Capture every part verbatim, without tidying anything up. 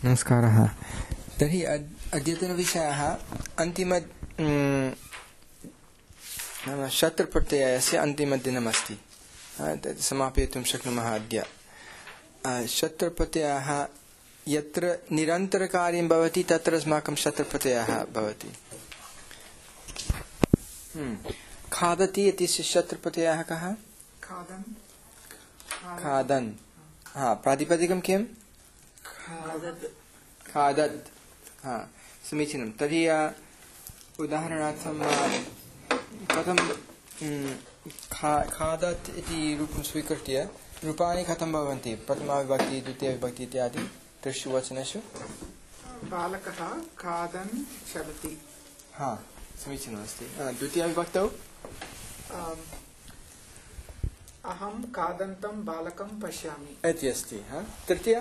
नमस्कारः। तर्हि अद्यतनविषयः अन्तिम नाम शत्रप्रत्ययस्य अन्तिमदिनमस्ति। तत् समापयितुं शक्नुमः अद्य। शत्रप्रत्ययः यत्र निरन्तरकार्यं भवति तत्र अस्माकं शत्रप्रत्ययः भवति। खादति इति शत्रप्रत्ययः कः? खादन्। खादन्। हा, प्रातिपदिकं किम्? खादत्। खादत्। हा, समीचीनं। तर्हि उदाहरणार्थं कथं खादत् इति रूपं स्वीकृत्य रूपाणि कथं भवन्ति? प्रथमाविभक्ति, द्वितीयविभक्ति इत्यादि त्रिषु वचनेषु। बालकः खादन् चलति। हा, समीचीनमस्ति। द्वितीयविभक्तौ अहं खादन्तं बालकं पश्यामि इति अस्ति। हा, तृतीय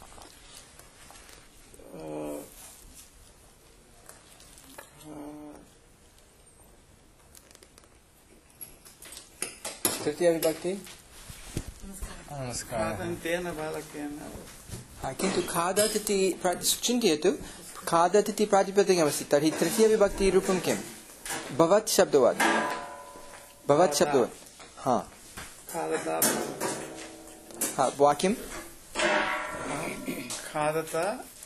तृतीय विभक्ति नमस्कारः। खादन्तेन बालकेन। हा, किन्तु खादत् इति चिन्तयतु, खादत् इति प्रातिपदिकमस्ति। तर्हि तृतीय विभक्ति रूपं किं? भवत् शब्दवत्। भवत् शब्दवत्। हा, खादता। हा, वाक्यं खादता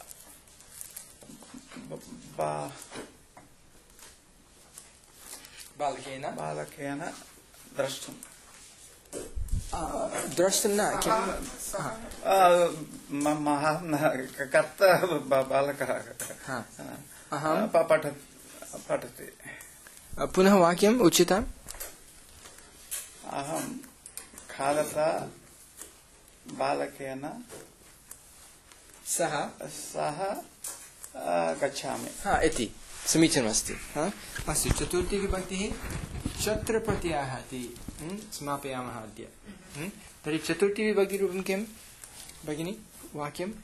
बालकेन बालकेन द्रष्टुं। द्रष्टुं न किं? कर्ता बालकः अहं पठति। पुनः वाक्यम् उचितम्। अहं खादता बालकेन सह सह गच्छामि। हा, इति समीचीनमस्ति। हा, अस्तु। चतुर्थी विभक्तिः शत्रप्रत्ययः इति समापयामः अद्य। तर्हि चतुर्थी विभक्तिरूपं किं भगिनि? वाक्यम्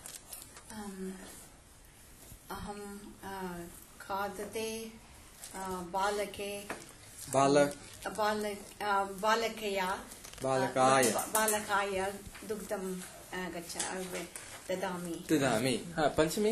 अहं खादते बालके बालक बालकया बालकाय बालकाय दुग्धं गच्छ ददामि ददामि। हा, पञ्चमी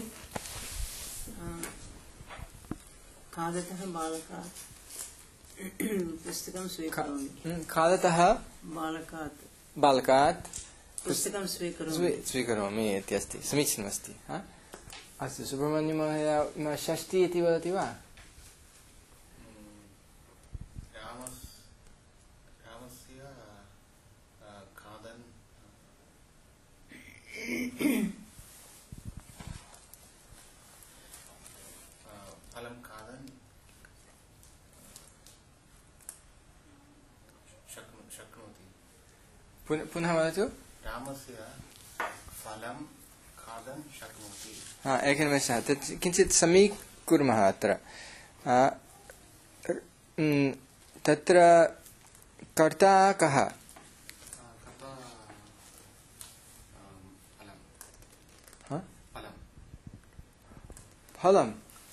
खादतः बालकात् पुस्तकं स्वीकरोमि। खादतः बालकात् बालकात् पुस्तकं स्वीकरोमि स्वीकरोमि इति अस्ति। समीचीनमस्ति। हा, अस्तु। सुब्रह्मण्यमहोदय षष्ठी इति वदति वा? फलं खादन् शक्नोति। पुनः वदतु। रामस्य फलं खादन् शक्नोति। हा, एकनिमेषः। तत् किञ्चित् समीकुर्मः अत्र। तत्र कर्ता कः? फलं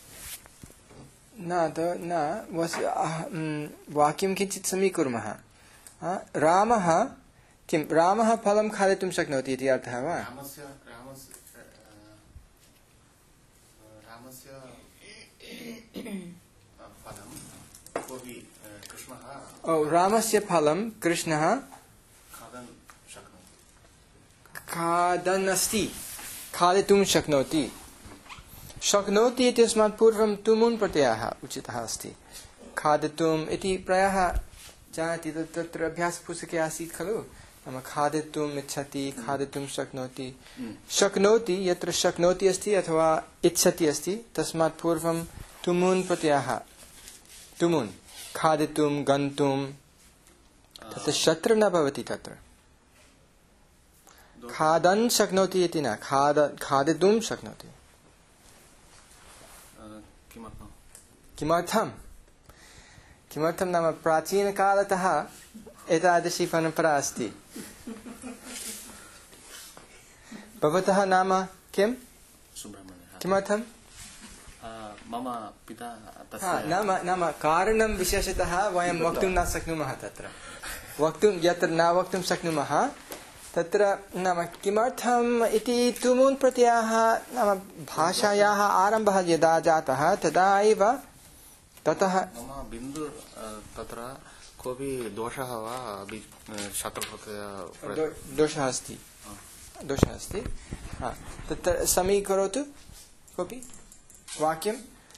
न न वाक्यं किञ्चित् समीकुर्मः। रामः किं रामः फलं खादितुं शक्नोति इति अर्थः वा? ओ, रामस्य फलं कृष्णः खादन् अस्ति, खादितुं शक्नोति। शक्नोति इत्यस्मात् पूर्वं तुमुन् प्रत्ययः उचितः अस्ति। खादितुम् इति प्रायः जानाति, तत्र अभ्यासपुस्तके आसीत् खलु। नाम खादितुम् इच्छति, खादितुं शक्नोति। शक्नोति यत्र शक्नोति अस्ति अथवा इच्छति अस्ति तस्मात् पूर्वं तुमुन् प्रत्ययः। तुमुन् खादितुं गन्तुं तत्र शत्र न भवति। तत्र खादन् शक्नोति इति न, खाद खादितुं शक्नोति। किमर्थं? किमर्थं नाम प्राचीनकालतः एतादृशी परम्परा अस्ति। भवतः नाम किं? किमर्थं? मम पिता नाम नाम कारणं विशेषतः वयं वक्तुं न शक्नुमः। तत्र वक्तुं यत्र न वक्तुं शक्नुमः तत्र नाम किमर्थम् इति तुमुन् प्रत्ययः नाम भाषायाः आरम्भः यदा जातः तदा एव ततः मम बिन्दु तत्र कोऽपि दोषः वा शत्रुप्रत्यय दोषः अस्ति दोषः अस्ति तत्र समीकरोतु कोऽपि वाक्यं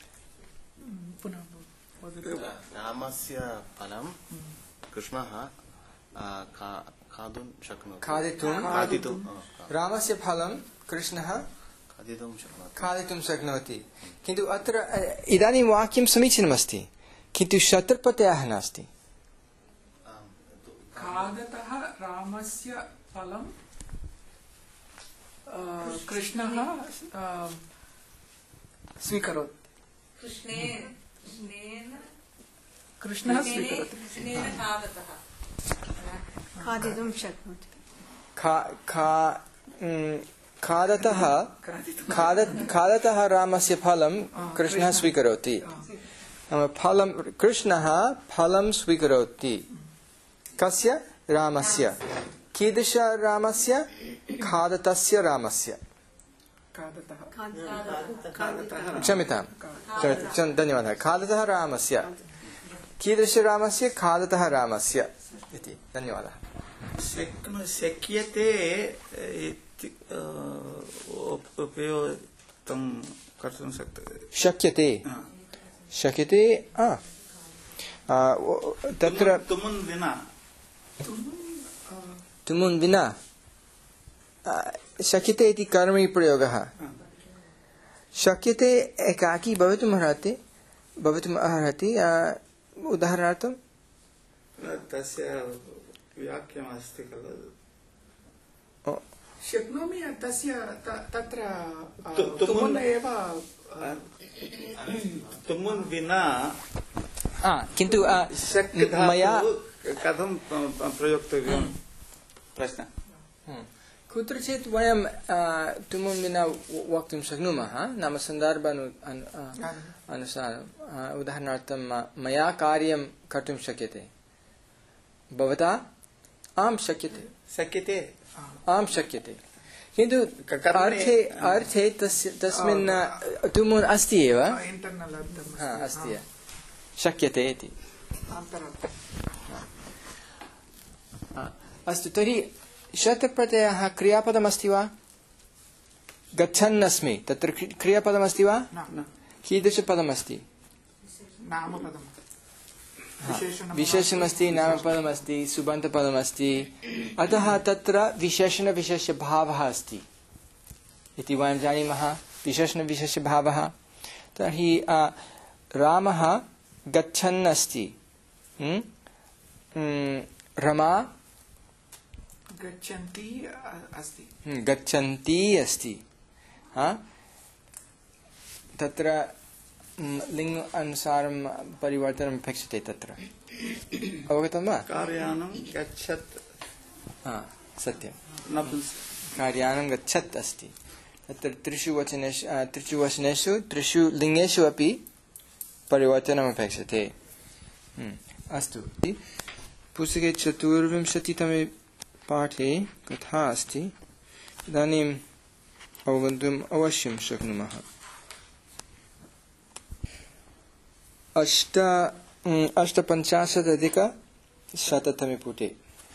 रामस्य फलं कृष्णः खादितुं शक्नोति खादितुं खादितुं रामस्य फलं कृष्णः खादितुं शक्नोति खादितुं शक्नोति किन्तु अत्र इदानीं वाक्यं समीचीनमस्ति किन्तु शत्रुप्रत्ययः नास्ति खादतः रामस्य फलं कृष्णः स्वीकरोति कृष्णः स्वीकरोति खादितुं शक्नोति खादतः खादतः रामस्य फलं कृष्णः स्वीकरोति फलं कृष्णः फलं स्वीकरोति कस्य रामस्य कीदृश रामस्य खादतस्य रामस्य क्षम्यतां धन्यवादः खादतः रामस्य कीदृश रामस्य खादतः रामस्य इति धन्यवादः शक्यते उपयोक्तुं कर्तुं शक्यते शक्यते शक्यते तत्र तुमुन् विना तुमुन् विना शक्यते इति कर्मणि प्रयोगः शक्यते एकाकी भवितुम् अर्हति भवितुम् अर्हति उदाहरणार्थं तस्य वाक्यमस्ति खलु शक्नोमि तस्य तत्र तुमुन् एव तुमुन् विना किन्तु मया कथं प्रयोक्तव्यं प्रश्नः कुत्रचित् वयं तुमुन् विना वक्तुं शक्नुमः नाम सन्दर्भानु अनुसारं उदाहरणार्थं मया कार्यं कर्तुं शक्यते भवता आं शक्यते शक्यते आं शक्यते किन्तु अर्थे अर्थे तस्य तस्मिन् तुमुन् अस्ति एव अस्ति शक्यते इति अस्तु तर्हि शतप्रत्ययः क्रियापदमस्ति वा गच्छन्नस्मि तत्र क्रियापदमस्ति वा कीदृशपदमस्ति विशेषणमस्ति नामपदमस्ति सुबन्तपदमस्ति अतः तत्र विशेषणविशेषभावः अस्ति इति वयं जानीमः विशेषणविशेषभावः तर्हि रामः गच्छन् अस्ति रमा गच्छन्ती अस्ति गच्छन्ती अस्ति तत्र लिंग अनुसारं परिवर्तनम् अपेक्षते तत्र अवगतं वा कार्यानं गच्छत् सत्यं नपुंसक कार्यानं गच्छत् अस्ति तत्र त्रिषु वचनेषु त्रिषु वचनेषु त्रिषु लिङ्गेषु अपि परिवर्तनम् अपेक्षते अस्तु पुस्तके चतुर्विंशतितमे पाठे कथा अस्ति इदानीम् अवगन्तुम् अवश्यं शक्नुमः अष्ट अष्टपञ्चाशदधिकशततमे पुटे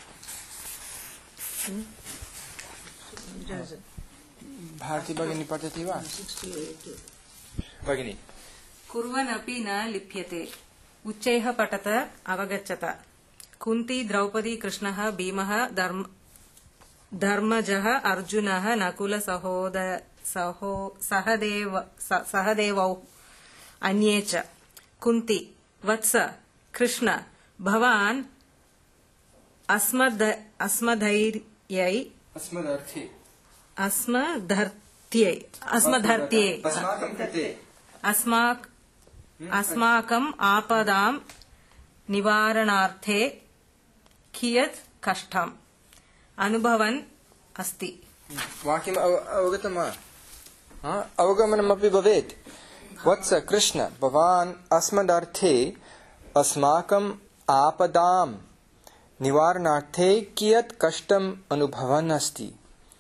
भारती भगिनी पठति वा भगिनी कुर्वनपि न लिप्यते उच्चैः पठत अवगच्छत कुन्ती द्रौपदी कृष्णः भीमः धर्म धर्मजः अर्जुनः नकुल सहोद सहो सहदेव सहदेवौ अन्ये च कुन्ती वत्स कृष्ण भवान् अस्मद् अस्मधैर्यै अस्मदर्थे अस्मधर्त्यै अस्मधर्त्यै अस्माक अस्माकम् आपदां निवारणार्थे कियत् कष्टम् अनुभवन् अस्ति वाक्यम् अवगतं वा अवगमनमपि भवेत् वत्स कृष्ण भवान् अस्मदर्थे अस्माकम् आपदां निवारणार्थे कियत् कष्टम् अनुभवन् अस्ति।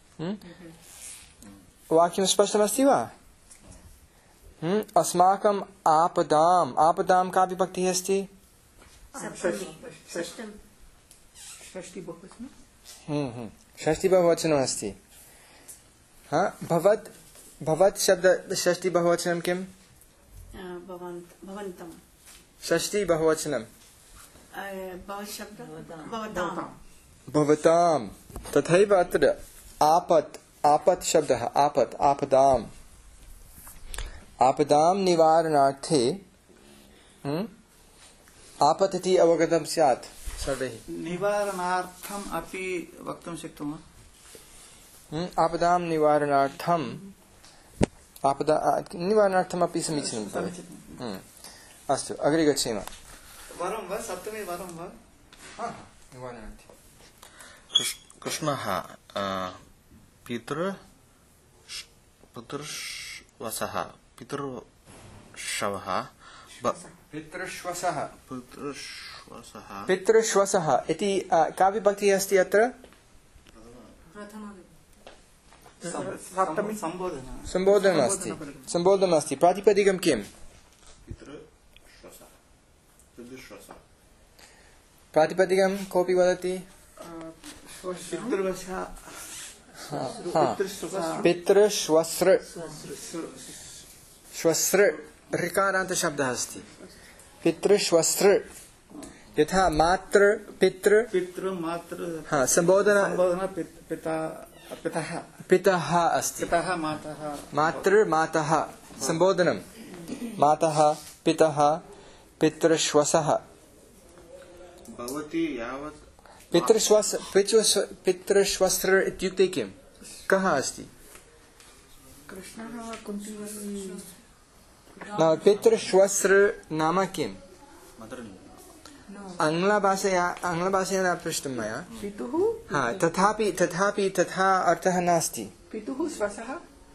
वाक्यं स्पष्टमस्ति वा? अस्माकम् आपदाम् आपदां का विभक्तिः अस्ति? षष्टम षष्टि बहुवचनं हम्म षष्टि बहुवचनम् अस्ति। हाँ भवत् भवत् शब्द षष्टि बहुवचनं किम्? भवन्त भवन्तम षष्टि बहुवचनं भवत् शब्द भवताम भवताम्। तथैव अत्र आपत् आपत् शब्दः आपत् आपदाम् आपदां निवारणार्थे आपत् इति अवगतं स्यात् सर्वैः। निवारणार्थम् अपि वक्तुं शक्नुमः। आपदां निवारणार्थम् आपदा निवारणार्थम् अपि समीचीनं भवति। अस्तु अग्रे गच्छेम। वरं वा सप्तमे वरं वा? निवारणार्थम् कृष्णः पितृ पितृश्वसः पितृशवः पितृश्वसः पितृश्वसः पितृश्वसः इति का विभक्तिः अस्ति अत्र? सप्तमी सम्बोधनं सम्बोधनम् अस्ति सम्बोधनम् अस्ति प्रातिपदिकं किम्? पितृश्वसः पितृश्वसः प्रातिपदिकं कोऽपि वदति? पितृवशः पितृश्वस्र श्वस्र ऋकारान्त शब्दः अस्ति। पितृश्वस्र यथा मातृ पितृ पितृ मातृ हाँ संबोधन सम्बोधन पिता पितः पितः अस्ति। पितः मातः मातृ मातः संबोधनं मातः पितः पितृश्वसः भवति यावत् पितृश्वस पितृश्वस्र इत्युक्ते किं? कः अस्ति? कृष्णः कुन्ती न पितृश्वस्र नाम किम्? आङ्ग्लभाषया आङ्ग्लभाषया न पृष्टं मया। पितुः हा तथापि तथापि तथा अर्थः नास्ति। पितुः स्वसः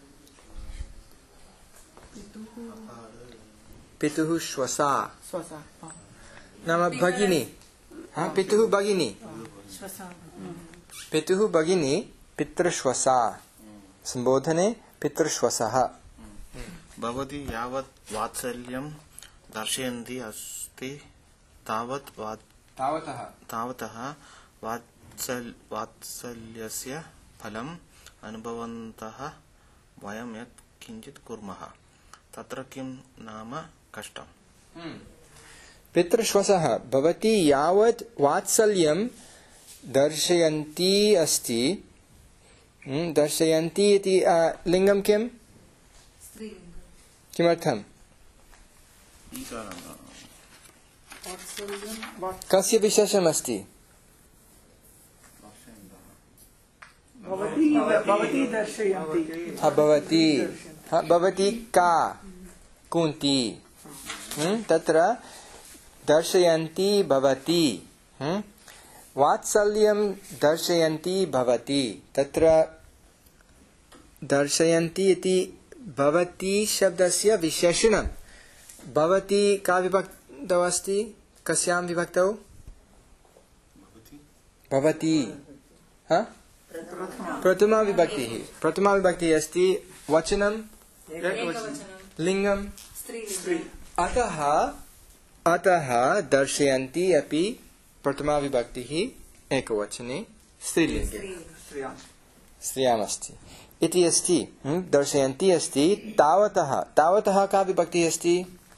पितुः श्वसा स्वसा नाम भगिनी। हाँ पितुः भगिनी पितुः भगिनी पितृश्वसा संबोधने पितृश्वसः। भवति यावत् वात्सल्यं दर्शयन्ति अस्ति तावत् वात् तावतः तावतः वात्सल वात्सल्यस्य फलम् अनुभवन्तः वयं यत् किञ्चित् कुर्मः तत्र किं नाम कष्टम्। पितृश्वसः भवती यावत् वात्सल्यं दर्शयन्ती अस्ति। दर्शयन्ती इति लिङ्गं किम्? किमर्थम्? कस्य विशेषणमस्ति? भवती भवती दर्शयन्ति हा भवती हा भवती का कुन्ती तत्र दर्शयन्ती भवती वात्सल्यं दर्शयन्ती भवती तत्र दर्शयन्ती इति भवती शब्दस्य विशेषणं। भवती का विभक्तौ अस्ति? कस्यां विभक्तौ? भवती हा प्रथमा विभक्तिः प्रथमा विभक्तिः अस्ति। वचनं लिङ्गं अतः अतः दर्शयन्ती अपि प्रथमा विभक्तिः एकवचने स्त्रीलिङ्गे स्त्रियाम् अस्ति इति अस्ति। दर्शयन्ती अस्ति तावतः तावतः का विभक्तिः अस्ति?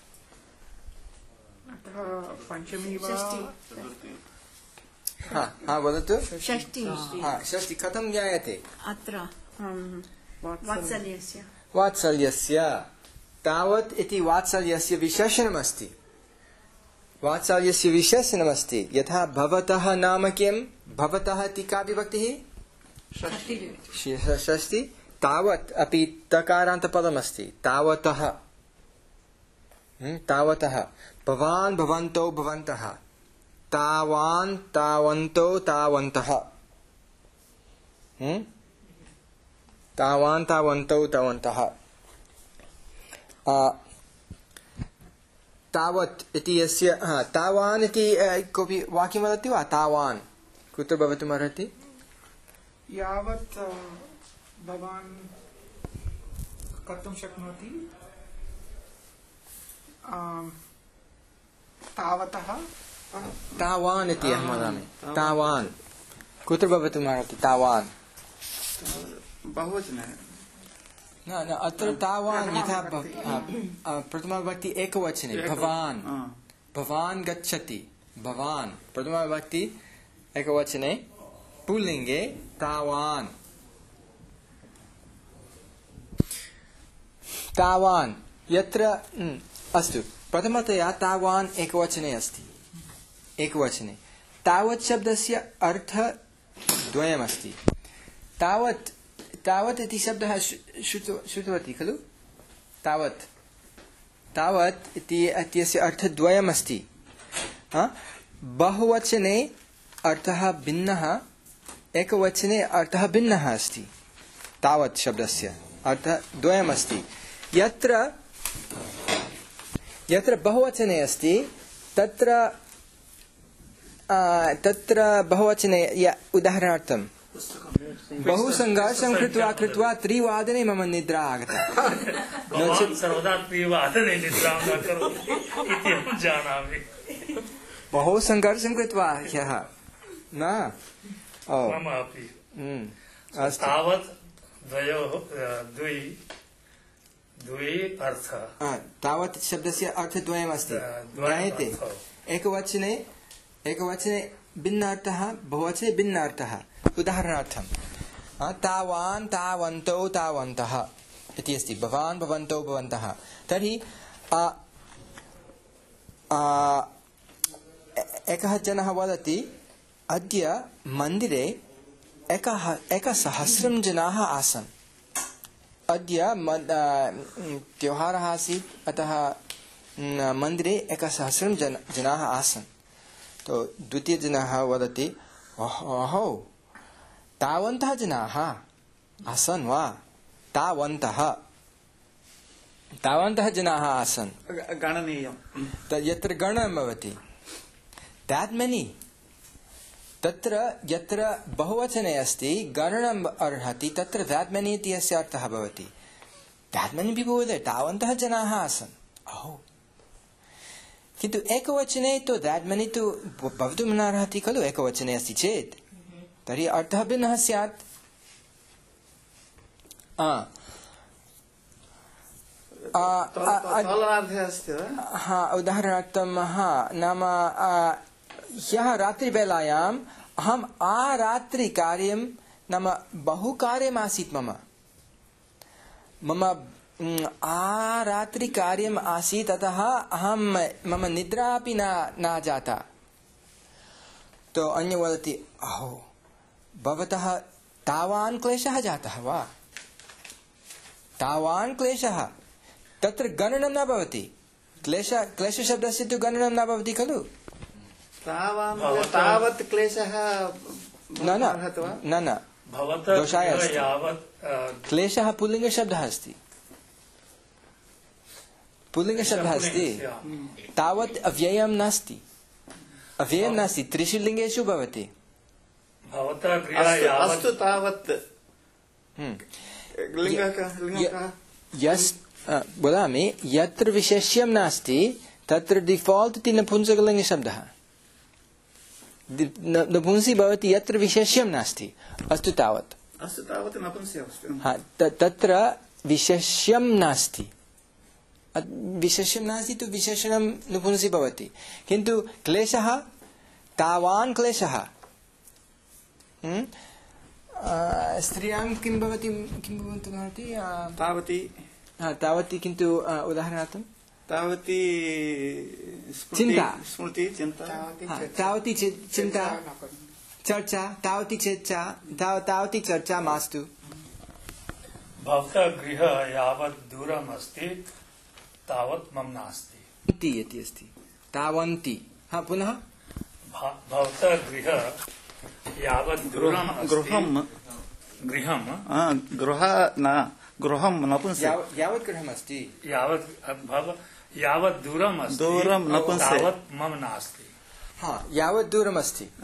पञ्चमी वा हा हा वदतु। षष्टि हा षष्टि कथं ज्ञायते? अत्र वात्सल्यस्य वात्सल्यस्य तावत् इति वात्सल्यस्य विशेषणमस्ति। वात्सल्यस्य विशेषणमस्ति यथा भवतः नाम किं? भवतः इति का विभक्तिः? षष्टि। तावत् अपि तकारान्तपदमस्ति तावतः तावतः भवान् भवन्तौ भवन्तः तावान् तावन्तौ तावन्तः तावान् तावन्तौ तावन्तः। तावत् इति यस्य तावान् इति कोऽपि वाक्यं वदति वा? तावान् कुत्र भवितुमर्हति? यावत् अ, भवान् कर्तुं शक्नोति आम्, तावतः तावान् इति अहं वदामि। तावान् कुत्र भवितुमर्हति? तावान् बहुवचने न न अत्र तावान् यथा भव- अ, अ, प्रथमाविभक्ति एकवचने भवान् भवान् गच्छति भवान् प्रथमाविभक्ति एकवचने पुल्लिङ्गे तावान् तावान् यत्र म्, अस्तु प्रथमतया तावान् एकवचने अस्ति एकवचने तावत् शब्दस्य अर्थद्वयमस्ति तावत् तावत् इति शब्दः श्रु- श्रुत- श्रुतवती खलु तावत् तावत् इति इत्यस्य अर्थद्वयमस्ति हा? बहुवचने अर्थः भिन्नः एकवचने अर्थः भिन्नः अस्ति तावत् शब्दस्य अर्थद्वयमस्ति यत्र यत्र बहुवचने अस्ति तत्र आ, तत्र बहुवचने य- उदाहरणार्थं बहु सङ्घर्षं कृत्वा कृत्वा त्रिवादने मम निद्रा आगता नो भवान् चेत् सर्वदा त्रिवादने निद्रां न करोति इति अहं जानामि। बहु सङ्घर्षं कृत्वा ह्यः न ओ मम अपि हम्म, अस्तु तावत् द्वयोः अ, द्वि द्वि अर्थः आ, तावत् शब्दस्य अर्थद्वयमस्ति द्वयम् ज्ञायते अर्थौ। एकवचने एकवचने भिन्नार्थः बहुवचने भिन्नार्थः उदाहरणार्थं आ, तावान् तावन्तौ तावन्तः इति अस्ति भवान् भवन्तौ भवन्तः तर्हि आ, आ, ए- एकः जनः वदति अद्य मन्दिरे एकः एकसहस्रं जनाः आसन् अद्य मद- आ, म्, त्योहारः आसीत् अतः म्, मन्दिरे एकसहस्रं जन जनाः आसन् तो द्वितीयजनः वदति अहो तावन्तः जनाः आसन् वा तावन्तः तावन्तः जनाः आसन् गणनीयं त- यत्र गणनं भवति that many तत्र यत्र बहुवचने अस्ति गणनम् अर्हति तत्र that many इति अस्य अर्थः भवति that many people were there तावन्तः जनाः आसन् अहो किन्तु एकवचने तु that many तु भ- भवितुं न अर्हति खलु एकवचने अस्ति चेत् तर्हि अर्थः भिन्नः स्यात् आ, आ, आ, आ, तोलनार्थे अस्ति वा? हा उदाहरणार्थं हा नाम आ, ह्यः रात्रिवेलायाम् अहम् आरात्रिकार्यं नाम बहु कार्यमासीत् मम मम म्, आरात्रिकार्यम् आसीत् अतः अहं मम निद्रा अपि न न जाता तो अन्य वदति अहो भवतः तावान् क्लेशः जातः वा तावान् क्लेशः तत्र गणनं न भवति क्लेश क्लेशशब्दस्य तु गणनं न भवति खलु तावान् भवतः- तावत् क्लेशः न न अर्हति वा? न न भवतः दोषाय अस्ति। यावत् अ, क्लेशः पुल्लिङ्गशब्दः अस्ति पुल्लिङ्गशब्दः अस्ति तावत् अव्ययं नास्ति अव्ययं नास्ति त्रिषु लिङ्गेषु भवति भवतः गृहे अस्तु यावत् अस्तु तावत् हम्म। लिङ्गः कः? लिङ्गः कः? यस् अ, वदामि यत्र विशेष्यं नास्ति तत्र डिफाल्ट् इति नपुंसकलिङ्गशब्दः दि- न- नपुंसि भवति यत्र विशेष्यं नास्ति अस्तु तावत् अस्तु तावत् नपुंसकः अस्ति हा, त- तत्र विशेष्यं नास्ति अ- विशेष्यं नास्ति तु विशेषणं नपुंसि भवति किन्तु क्लेशः तावान् क्लेशः हम्म? अ, स्त्रियां किं भवति किं भवति अ, तावती हा, तावती किन्तु अ, उदाहरणार्थं तावती स्मृति चिन्ता। स्मृति चिन्ता हा, तावती चि- चिन्ता चर्चा तावती चर्चा ताव- तावती चर्चा मास्तु भवतः गृहः यावत् दूरम् अस्ति तावत् मम नास्ति। इति इति अस्ति तावन्ति हा पुनः भ- भवतः गृहः यावत् दूरम् अस्ति गृहं गृहं आ, गृह न गृहं नपुंसक याव- यावत् गृहमस्ति यावत् भव यावत् दूरम् अस्ति दूरं नपुंसक। तावत् मम नास्ति। हा यावत् दूरमस्ति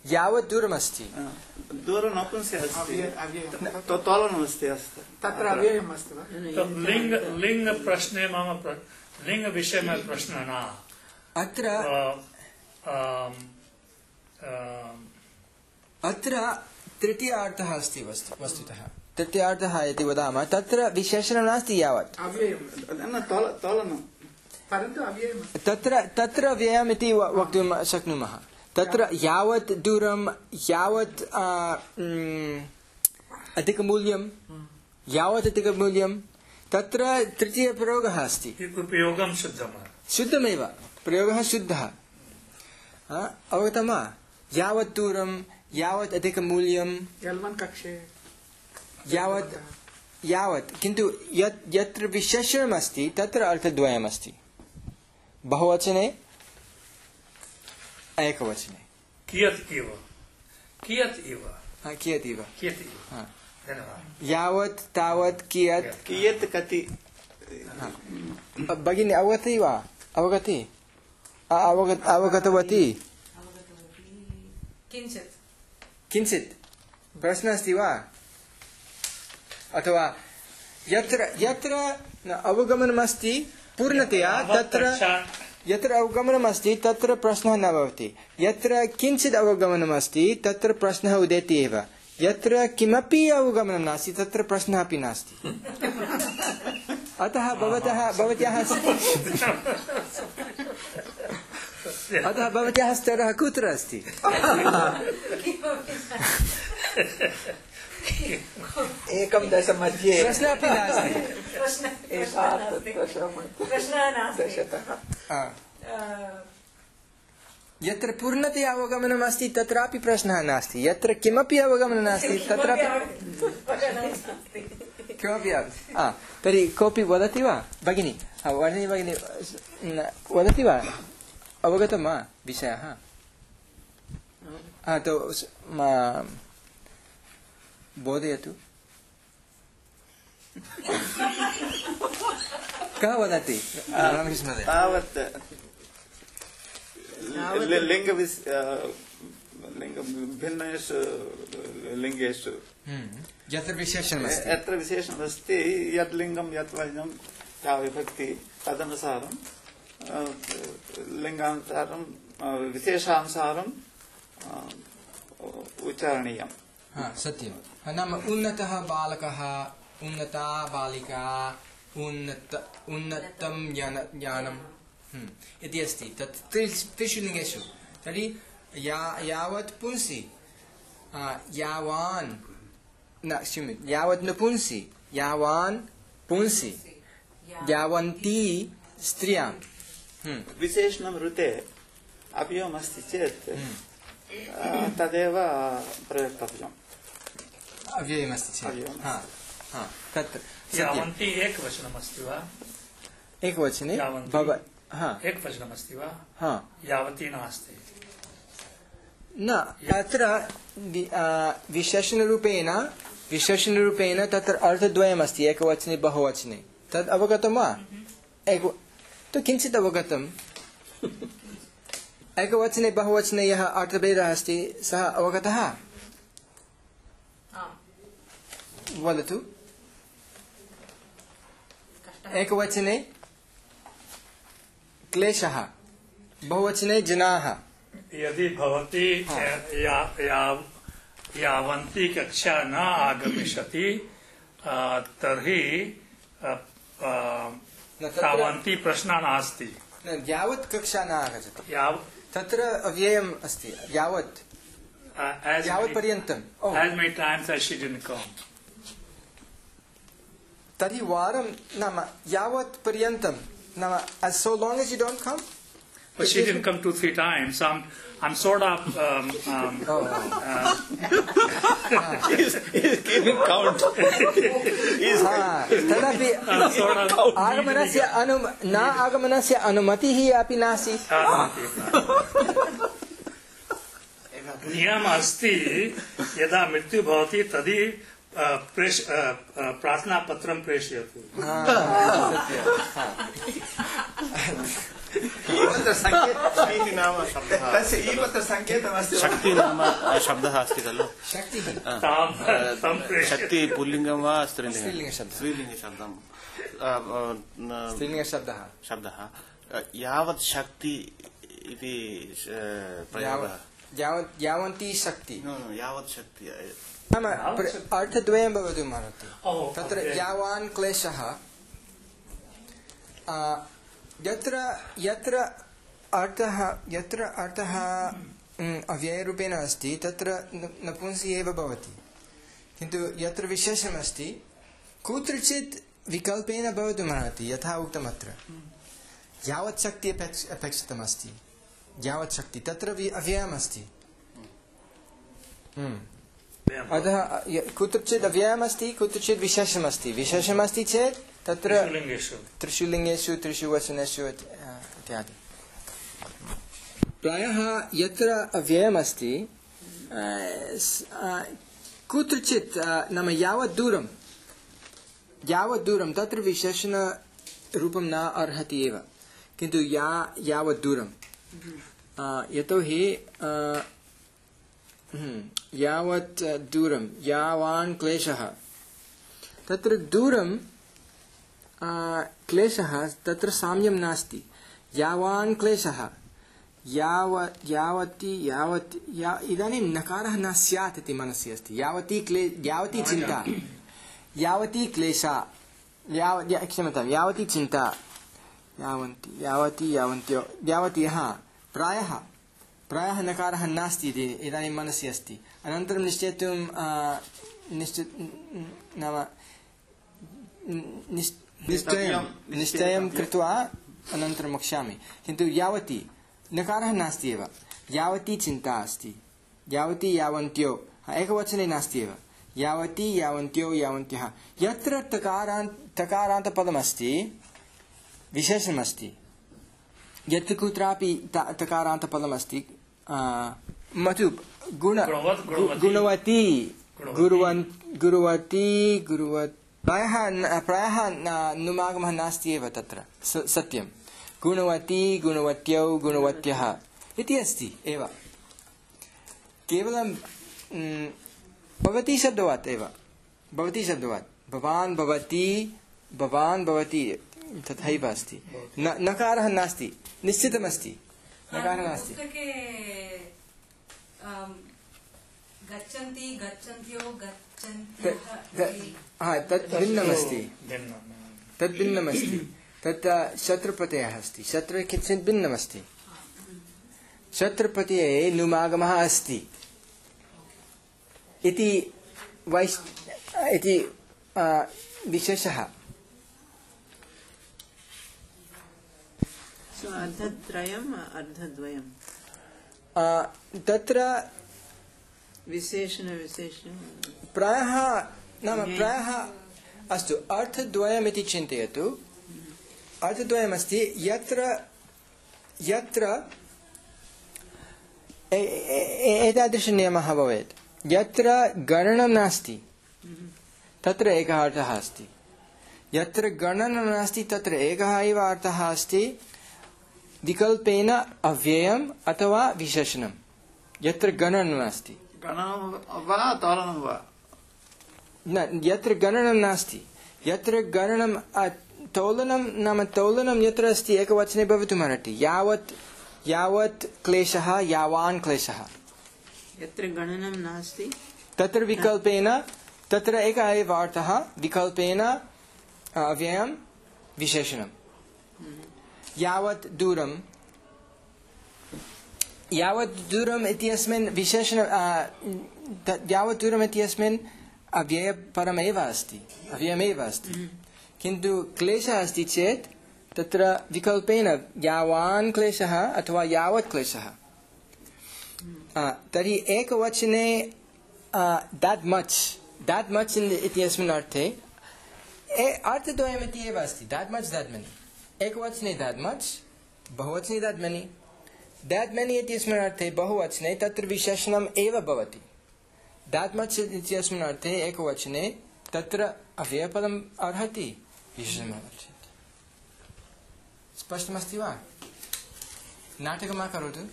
यावत् दूरमस्ति दूर नपुंसक अस्ति अव्यय- अव्ययं तो तोलनमस्ति अस्ति तत्र अव्ययम् अस्ति वा तो लिंग लिंग प्रश्ने मम प्र- लिंग विषय में प्रश्न न अत्र आम, आम, अत्र तृतीयार्थः अस्ति वस्तु वस्तुतः तृतीयार्थः इति वदामः तत्र विशेषणं नास्ति यावत् अव्ययम् न तोल तोलनं परन्तु अव्ययम् अस्ति। तत्र तत्र व्ययम् इति व- वक्तुं शक्नुमः तत्र यावत् दूरं यावत् आ, म्, अधिकमूल्यं यावत् अधिकमूल्यं तत्र तृतीयप्रयोगः अस्ति उपयोगम शुद्धम शुद्धमेव प्रयोगः शुद्धः आ, अवगतं वा यावत् दूरं यावत् अधिकमूल्यं एल्वन् कक्षे यावत् यावत् किन्तु यत् यत्र विशेषणमस्ति तत्र अर्थद्वयमस्ति बहुवचने एकवचने कियत इव कियत इव हा, कियत् इव कियत इव हा। धन्यवाद यावत् तावत् कियत् कियत् कति भगिनी अवगति वा अवगति अ- अवगत अवगतवती किञ्चित् किञ्चित् प्रश्नः अस्ति वा अथवा यत्र यत्र न अवगमनमस्ति पूर्णतया तत्र यत्र अवगमनमस्ति तत्र प्रश्नः न भवति यत्र किञ्चित् अवगमनमस्ति तत्र प्रश्नः उदेति एव यत्र किमपि अवगमनं नास्ति तत्र प्रश्नः अपि नास्ति अतः भवतः भवत्याः अतः भवत्याः स्तरः कुत्र अस्ति एकं दश मध्ये प्रश्नः अपि नास्ति प्रश्नः नास्ति दशतः हा। यत्र पूर्णतया अवगमनम् अस्ति तत्रापि प्रश्नः नास्ति यत्र किमपि अवगमनं नास्ति तत्रापि किमपि हा, तर्हि कोऽपि वदति वा भगिनी हा, वर्णिनी भगिनी न, वदति वा अवगतं वा विषयः हा तो स- मा- बोधयतु कः वदति रामकृष्णमहोदय तावत् लि- लिङ्ग विस्- अ, लिङ्ग भिन्नेषु लिङ्गेषु हम्म, यत्र विशेषणमस्ति यत्र विशेषणमस्ति यद् लिङ्गं यत् वर्णं या विभक्ति तदनुसारं अ, लिङ्गानुसारं अ, विशेषानुसारं अ, उच्चारणीयम् हा सत्यं हा, नाम उन्नतः बालकः उन्नता बालिका उन्नत उन्नतं ज्ञान ज्ञानम् हम्म, इति अस्ति तत् त्रि- त्रिषु लिङ्गेषु तर्हि या यावत् पुंसि आ, यावान् न क्षम्य यावत् न पुंसि यावान् पुंसि यावन्ती स्त्रियां हम्म, विशेषणं ऋते अव्ययमस्ति चेत् अ, तदेव प्रयोक्तव्यम् अव्ययमस्ति चेत् अव्ययमस्ति। हा हा तत्र सत्यं यावन्ति एकवचनमस्ति वा एकवचने यावन्ति। भव हा एकवचनमस्ति वा हा यावती नास्ति न अत्र वि- आ, विशेषणरूपेण विशेषणरूपेण तत्र अर्थद्वयमस्ति एकवचने बहुवचने तद् अवगतं वा एक तु किञ्चित् अवगतम् एकवचने बहुवचने यः अर्थभेदः अस्ति सः अवगतः वदतु एकवचने क्लेशः बहुवचने जनाः यदि भवती या, या, यावन्ती कक्षा न आगमिष्यति अ, तर्हि अ, अ, न तत्र- तावन्ती प्रश्नः नास्ति न, यावत् कक्षा न आगच्छति याव तत्र अव्ययम् अस्ति यावत् uh, as यावत् many, पर्यन्तम् ओ as many times as she didn't come. तर्हि वारं नाम यावत् पर्यन्तं नाम as so long as you don't come But she didn't come two, three times. So I'm, I'm sort of um, um, oh, uh, He's, he's keeping count. He's हा, तदपि I'm sort of आगमनस्य अनु न आगमनस्य अनुमतिः अपि नास्ति नियम अस्ति यदा मृत्यु भवति तदि प्रेष प्रार्थना पत्रं प्रेषयतु। शक्ति नाम शब्दः तस्य ई-पत्र सङ्केतमस्ति। शक्ति नाम शब्दः अस्ति खलु। शक्ति पुल्लिङ्गं वा स्त्रीलिङ्गं? स्त्रीलिङ्गशब्दं स्त्रीलिङ्गशब्दः शब्दः यावत् शक्ति इति प्रयोगः यावत् यावन्ती शक्ति यावत् शक्ति नाम अर्थद्वयं भवितुमर्हति। तत्र यावान् क्लेशः यत्र यत्र अर्थः यत्र अर्थः अव्ययरूपेण अस्ति तत्र नपुंसकी एव भवति, किन्तु यत्र विशेषमस्ति कुत्रचित् विकल्पेन भवितुमर्हति। यथा उक्तमत्र यावत् शक्ति अपेक्षितमस्ति, यावत् शक्ति तत्र अव्ययमस्ति। अतः कुत्रचित् अव्ययमस्ति, कुत्रचित् विशेषमस्ति। विशेषमस्ति चेत् तत्र त्रिषु लिङ्गेषु त्रिषु वचनेषु इत्यादि। प्रायः यत्र अव्ययमस्ति कुत्रचित् नाम यावत् दूरं यावत् दूरं तत्र विशेषणरूपं न अर्हति एव, किन्तु या यावत् दूरं यतोहि यावत् दूरं यावान् क्लेशः तत्र दूरं क्लेशः तत्र साम्यं नास्ति। यावान् क्लेशः यावत् यावती यावत् या इदानीं नकारः न स्यात् इति मनसि अस्ति। यावती क्ले यावती चिन्ता यावती क्लेशा याव क्षम्यतां यावती चिन्ता यावन्ति यावती यावन्त्यो यावती हा प्रायः प्रायः नकारः नास्ति इति इदानीं मनसि अस्ति। अनन्तरं निश्चेतुं निश्चित नाम निश्चयं निश्चयं कृत्वा अनन्तरं वक्ष्यामि, किन्तु यावती नकारः नास्ति एव। यावती चिन्ता अस्ति, यावती यावन्त्यो एकवचने नास्ति एव। यावती यावन्त्यो यावन्त्यः यत्र तकारान्त तकारान्तपदमस्ति विशेषमस्ति, यत्र कुत्रापि तकारान्तपदमस्ति मतु गुण गुणवती गुरुवन् गुरुवती गुरुवत् प्रायः प्रायः नुमागमः नास्ति एव तत्र सत्यं। गुणवती गुणवत्यौ गुणवत्यः इति अस्ति एव, केवलं भवती शब्दवात् एव। भवती शब्दवात् भवान् भवती भवान् भवती तथैव अस्ति। न नकारः नास्ति, निश्चितमस्ति नकारः नास्ति। गच्छन्ति गच्छन्त्यो हा तत् भिन्नमस्ति, तत् भिन्नमस्ति। तत् शत्रुप्रत्ययः अस्ति, शत्रु किञ्चित् भिन्नमस्ति। शत्रुप्रत्यये नुमागमः अस्ति इति वैश् इति विशेषः। अर्धत्रयम् अर्धद्वयं तत्र विशेषण विशेषण प्रायः नाम प्रायः अस्तु अर्थद्वयमिति चिन्तयतु। अर्थद्वयमस्ति यत्र यत्र एतादृशनियमः भवेत्। यत्र गणनं नास्ति तत्र एकः अर्थः अस्ति, यत्र गणनं नास्ति तत्र एकः एव अर्थः अस्ति, विकल्पेन अव्ययम् अथवा विशेषणं। यत्र गणनं नास्ति न यत्र गणनं नास्ति यत्र गणनं तौलनं नाम तौलनं यत्र अस्ति एकवचने भवितुमर्हति। यावत् यावत् क्लेशः यावान् क्लेशः यत्र गणनं नास्ति तत्र विकल्पेन तत्र एकः एव अर्थः, विकल्पेन अव्ययं विशेषणं। यावत् दूरं यावत् दूरम् इत्यस्मिन् विशेषण यावत् दूरम् इत्यस्मिन् अव्ययपरमेव अस्ति, अव्ययमेव अस्ति, किन्तु क्लेशः अस्ति चेत् तत्र विकल्पेन यावान् क्लेशः अथवा यावत् क्लेशः। तर्हि एकवचने that much that much इत्यस्मिन् अर्थे अर्थद्वयमिति एव अस्ति। that much that many एकवचने that much, बहुवचने that many। that many इत्यस्मिन् अर्थे बहुवचने तत्र विशेषणम् एव भवति। that much इत्यस्मिन् अर्थे एकवचने तत्र अव्ययपदम् अर्हति विशेषणमवच्छेत्। स्पष्टमस्ति वा? नाटकं मा करोतु।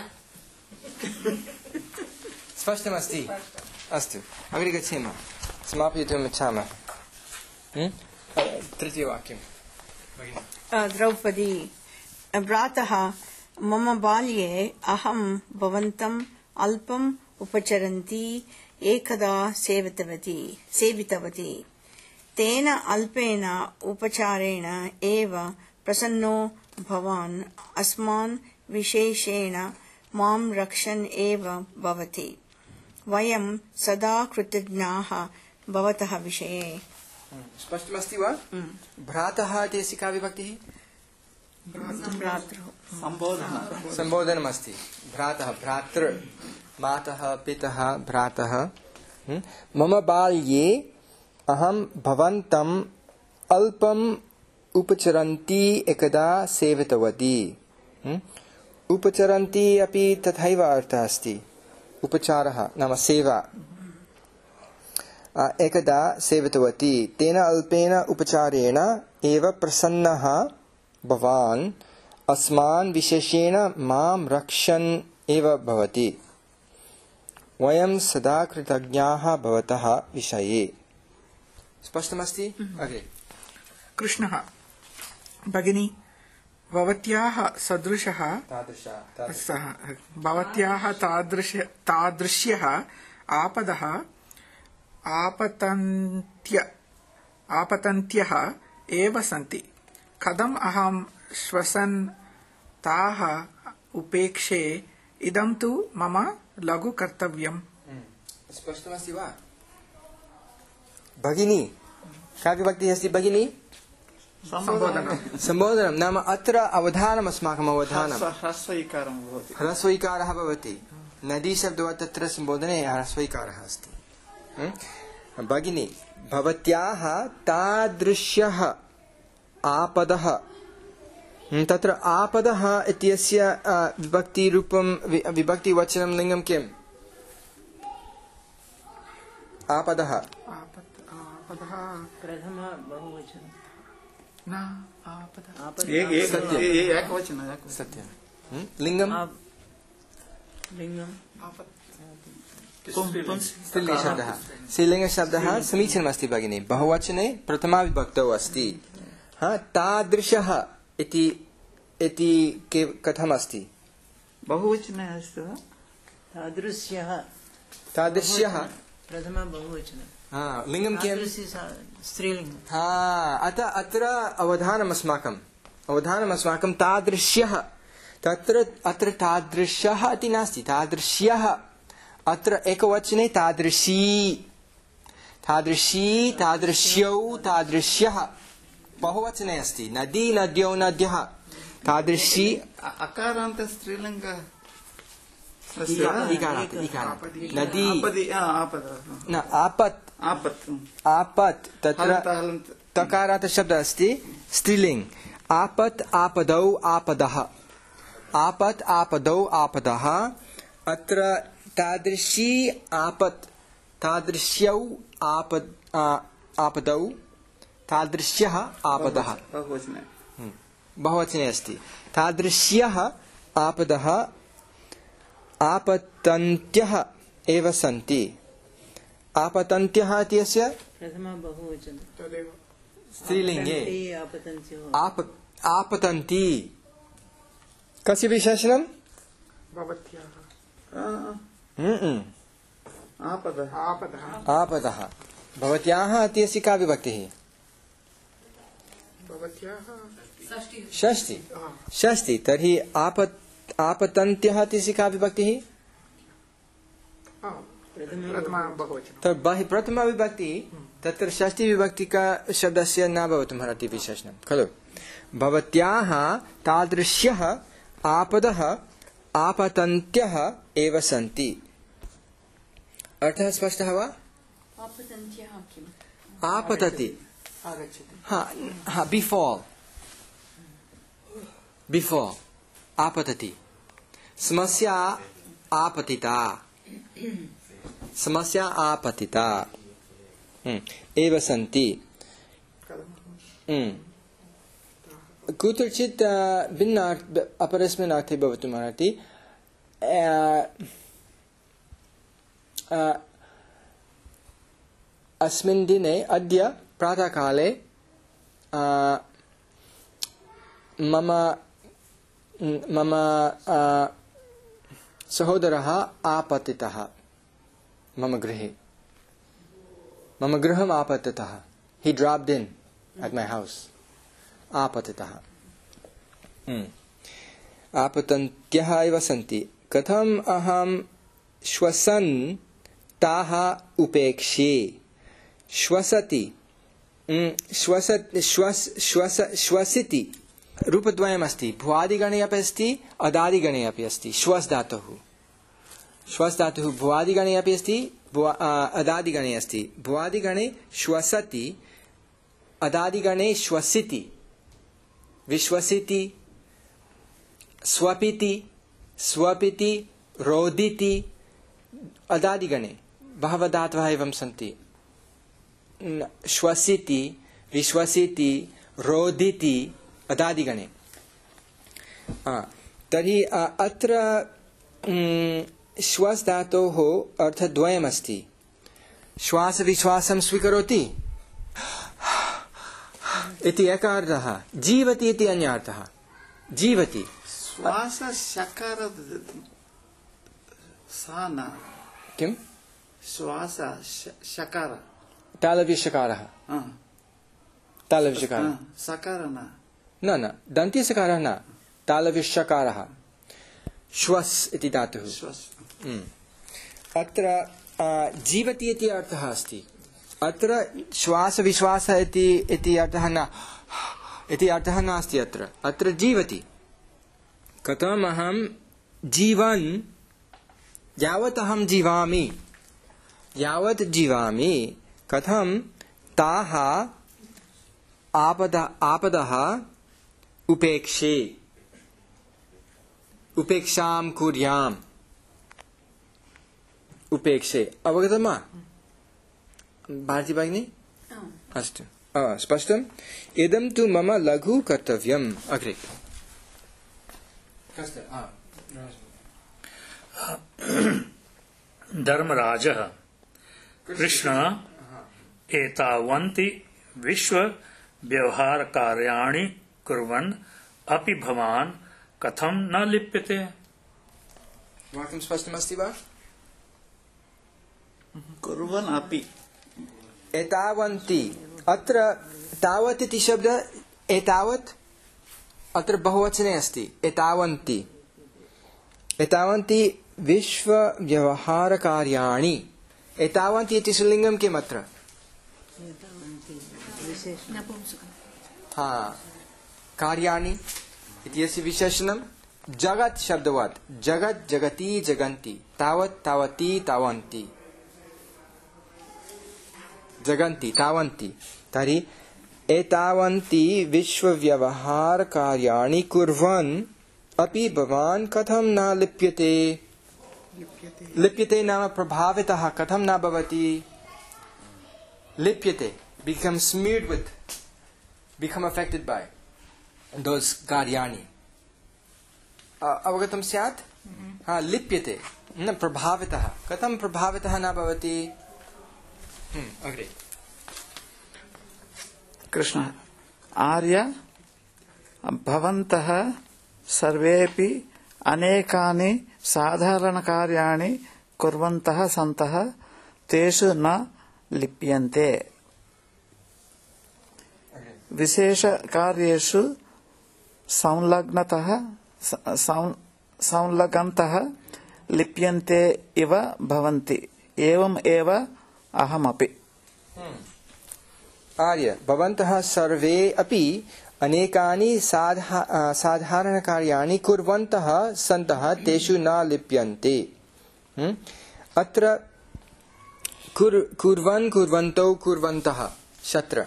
स्पष्टमस्ति? अस्तु, अग्रे गच्छेम, समापयितुम् इच्छामः। तृतीयवाक्यं द्रौपदी भ्रातः मम बाल्ये अहं भवन्तम् अल्पम् उपचरन्ती एकदा सेवितवती सेवितवती तेन अल्पेन उपचारेण एव प्रसन्नो भवान् अस्मान् विशेषेण मां रक्षन् एव भवति। वयं सदा कृतज्ञाः भवतः विषये। स्पष्टमस्ति वा? भ्रातः इत्यस्य का विभक्तिः? संबोधनमस्ति। भ्रातः, भ्रातृ, मातः, पितः, भ्रातः। मम बाल्ये अहं भवन्तम् अल्पम् उपचरन्ती एकदा सेवितवती। उपचरन्ती अपि तथैव अर्थः अस्ति। उपचारः नाम सेवा। एकदा सेवितवती तेन अल्पेन उपचारेण एव प्रसन्नः भवान् अस्मान् विशेषेण मां रक्षन् एव भवति। वयं सदा कृतज्ञाः भवतः विषये। स्पष्टमस्ति? अग्रे कृष्णः भगिनी भवत्याः सदृशः भवत्याः तादृश तादृश्यः आपदः आपतन्त्य आपतन्त्यः एव सन्ति। कथम् अहं श्वसन् ताः उपेक्षे? इदं तु मम लघु कर्तव्यम्। स्पष्टमस्ति वा? भगिनी का विभक्तिः अस्ति? भगिनी संबोधनं नाम अत्र अवधानम् अस्माकम् अवधानं ह्रस्वैकारः भवति। नदी शब्दः तत्र संबोधने ह्रस्वैकारः अस्ति। भगिनी भवत्याः तादृश्यः आपदः। तत्र आपदः इत्यस्य विभक्तिरूपं विभक्तिवचनं लिङ्गं किम्? आपदः प्रथमा बहुवचनं न आपदः सत्यं लिङ्गं लिङ्गं स्त्रीलिङ्गशब्दः स्त्रीलिङ्गशब्दः समीचीनमस्ति भगिनी। बहुवचने प्रथमा विभक्तौ अस्ति। हा तादृशः इति इति कथमस्ति? बहुवचने अस्ति वा? तादृश्यः तादृश्यः प्रथमा बहुवचनं। हा लिङ्गं किं? स्त्रीलिङ्गं। हा अतः अत्र अवधानम् अस्माकम् अवधानम् अस्माकं तादृश्यः। तत्र अत्र तादृशः इति नास्ति, तादृश्यः। अत्र एकवचने तादृशी तादृशी तादृश्यौ तादृश्यः। बहुवचने अस्ति नदी नद्यौ नद्यः। तादृशी अकारान्त स्त्रीलिङ्ग नदी न आपत् आपत् तत्र तकारात् शब्दः अस्ति स्त्रीलिङ्ग। आपत् आपदौ आपदः आपत् आपदौ आपदः। अत्र तादृशी आपत् तादृश्यौ आपद् आपदौ तादृश्यः आपदः। बहुवचने अस्ति। तादृश्यः आपदः आपतन्त्यः एव सन्ति। आपतन्त्यः इत्यस्य प्रथमा बहुवचनं स्त्रीलिङ्गे आपतन्त्योः। आप आपतन्ति कस्य विशेषणं? भवत्याः आपदः आपदः। भवत्याः इत्यस्य का विभक्तिः? षष्ठी षष्ठी। तर्हि आपत् आपतन्त्यः इत्यस्य का विभक्तिः? प्रथमा विभक्ति। तत्र षष्ठी विभक्ति का शब्दस्य न भवितुमर्हति विशेषणं खलु। भवत्याः तादृश्यः आपदः आपतन्त्यः एव सन्ति। अर्थः स्पष्टः वा? आपतन्त्यः किम्? आपतति हाँ हाँ बिफॉल बिफॉल आपतति समस्या आपतिता समस्या आपतिता एव सन्ति। कुत्रचित् भिन्नार्थ अपरस्मिन् अर्थे भवितुमर्हति। अस्मिन् दिने अद्य प्रातःकाले मम मम सहोदरः आपतितः मम गृहे मम गृहम् आपतितः। He dropped in at my house. आपतितः आपतन्त्यः एव सन्ति। कथम् अहं श्वसन् ताः उपेक्षे। श्वसति श्वस श्वस श्वस श्वसिति रूपद्वयमस्ति। भुवादिगणे अपि अस्ति अदादिगणे अपि अस्ति। श्वस् धातुः श्वस् धातुः भुवादिगणे अपि अस्ति अदादिगणे अस्ति। भुवादिगणे श्वसति अदादिगणे श्वसिति विश्वसिति स्वपिति स्वपिति रोदिति। अदादिगणे बहवः धातवः एवं सन्ति। श्वसिति विश्वसिति रोदिति अदादिगणे। तर्हि अत्र श्वास धातोः अर्थद्वयमस्ति। श्वास विश्वासं स्वीकरोति इति एकः अर्थः, जीवति इति अन्यः जीवति। श्वास शकार सा न किं श्वास शकार तालव्यषकारः तालव्यषकारः सकार न न न दन्त्यसकारः न तालव्यषकारः श्वस् इति धातुः। अत्र जीवति इति अर्थः अस्ति। अत्र श्वास विश्वास इति इति अर्थः न इति अर्थः नास्ति। अत्र अत्र जीवति। कथम् अहं जीवन् यावत् अहं जीवामि यावत् जीवामि कथं ताः आपदः आपदः उपेक्षे उपेक्षां कुर्याम् उपेक्षे। अवगतं वा भारती भगिनी? अस्तु स्पष्टम्। इदं तु मम लघु कर्तव्यम्। अग्रे धर्मराजः कृष्ण एतावन्ति विश्व व्यवहार कार्याणि कुर्वन् अपि भवान् कथं न लिप्यते? वाक्यं स्पष्टमस्ति वा? कुर्वन् अपि एतावन्ति अत्र तावत् इति शब्दः एतावत् अत्र बहुवचने अस्ति। एतावन्ति एतावन्ति विश्व व्यवहार कार्याणि। एतावन्ति इति स्त्रीलिङ्गं किम् अत्र? हाँ कार्याणि इति अस्य विशेषणं जगत् शब्दवत्। जगत् जगति जगन्ति तावत् तावती तावन्ति जगन्ति तावन्ति। तर्हि एतावन्ति विश्वव्यवहार कार्याणि कुर्वन् अपि भवान् कथं न लिप्यते? लिप्यते नाम प्रभावितः कथं न भवति? लिप्यते become smeared with, become affected by those karyani. अवगतं स्यात्? हाँ लिप्यते न प्रभावितः। कथं प्रभावितः न भवति? अग्रे कृष्ण आर्य भवन्तः सर्वेपि अनेकानि साधारणकार्याणि कुर्वन्तः सन्तः तेषु न लिप्यन्ते। विशेषकार्येषु संलग्नतः संलग्नतः लिप्यन्ते इव भवन्ति। एवम् एव अहमपि। आर्य भवन्तः सर्वे अपि अनेकानि साधा साधारणकार्याणि कुर्वन्तः सन्तः तेषु न लिप्यन्ते। अत्र कुर् कुर्वन् कुर्वन्तौ कुर्वन्तः शत्र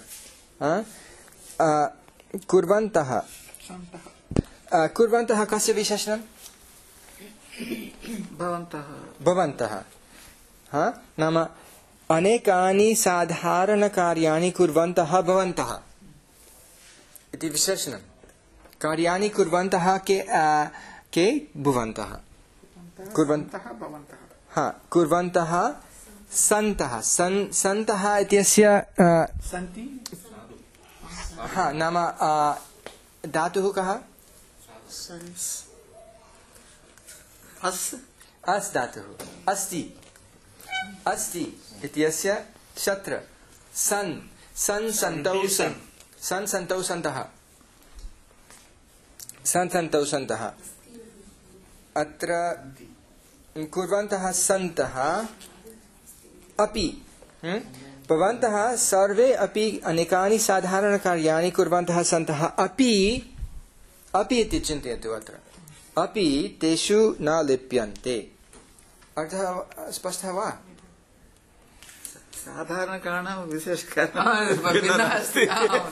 कुर्वन्तः कुर्वन्तः कस्य विशेषणं? भवन्तः भवन्तः हा नाम अनेकानि साधारणकार्याणि कुर्वन्तः भवन्तः इति विशेषणं कार्याणि कुर्वन्तः के आ, के भवन्तः कुर्वन्तः भवन्तः हा कुर्वन्तः सन्तः सन् सन्तः इत्यस्य सन्ति हा नाम धातुः कः अस् अस् धातुः अस्ति अस्ति इत्यस्य शत्र सन् सन् सन्तौ सन् सन् सन्तौ सन्तः सन् सन्तौ सन्तः अत्र कुर्वन्तः सन्तः अपि भवन्तः सर्वे अपि अनेकानि साधारणकार्याणि कुर्वन्तः सन्तः अपि अपि इति चिन्तयतु अत्र अपि तेषु न लिप्यन्ते अर्थः स्पष्टः वा साधारणकारणं विशेषकारणं भिन्नः अस्ति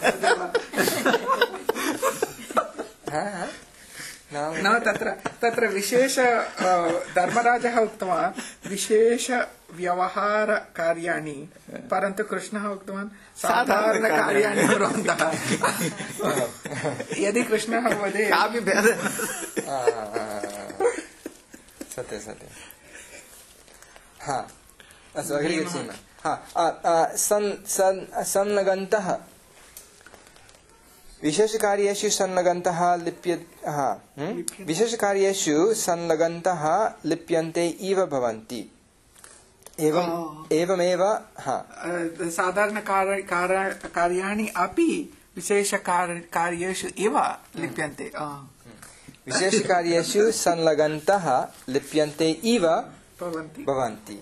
न तत्र तत्र विशेष धर्मराजः उक्तवान् विशेष व्यवहार कार्याणि परन्तु कृष्णः उक्तवान् साधारण कार्याणि कुर्वन्तः यदि कृष्णः वदे कापि भेदः सत्य सत्य हा अस्तु अग्रे गच्छेम हा सन् सन् संलग्नतः विशेषकार्येषु संलग्नतः लिप्य हा विशेषकार्येषु संलग्नतः लिप्यन्ते इव भवन्ति एवं एवमेव हा साधारण कार्याणि अपि विशेष कार्येषु एव लिप्यन्ते विशेषकार्येषु संलग्नतः लिप्यन्ते इव भवन्ति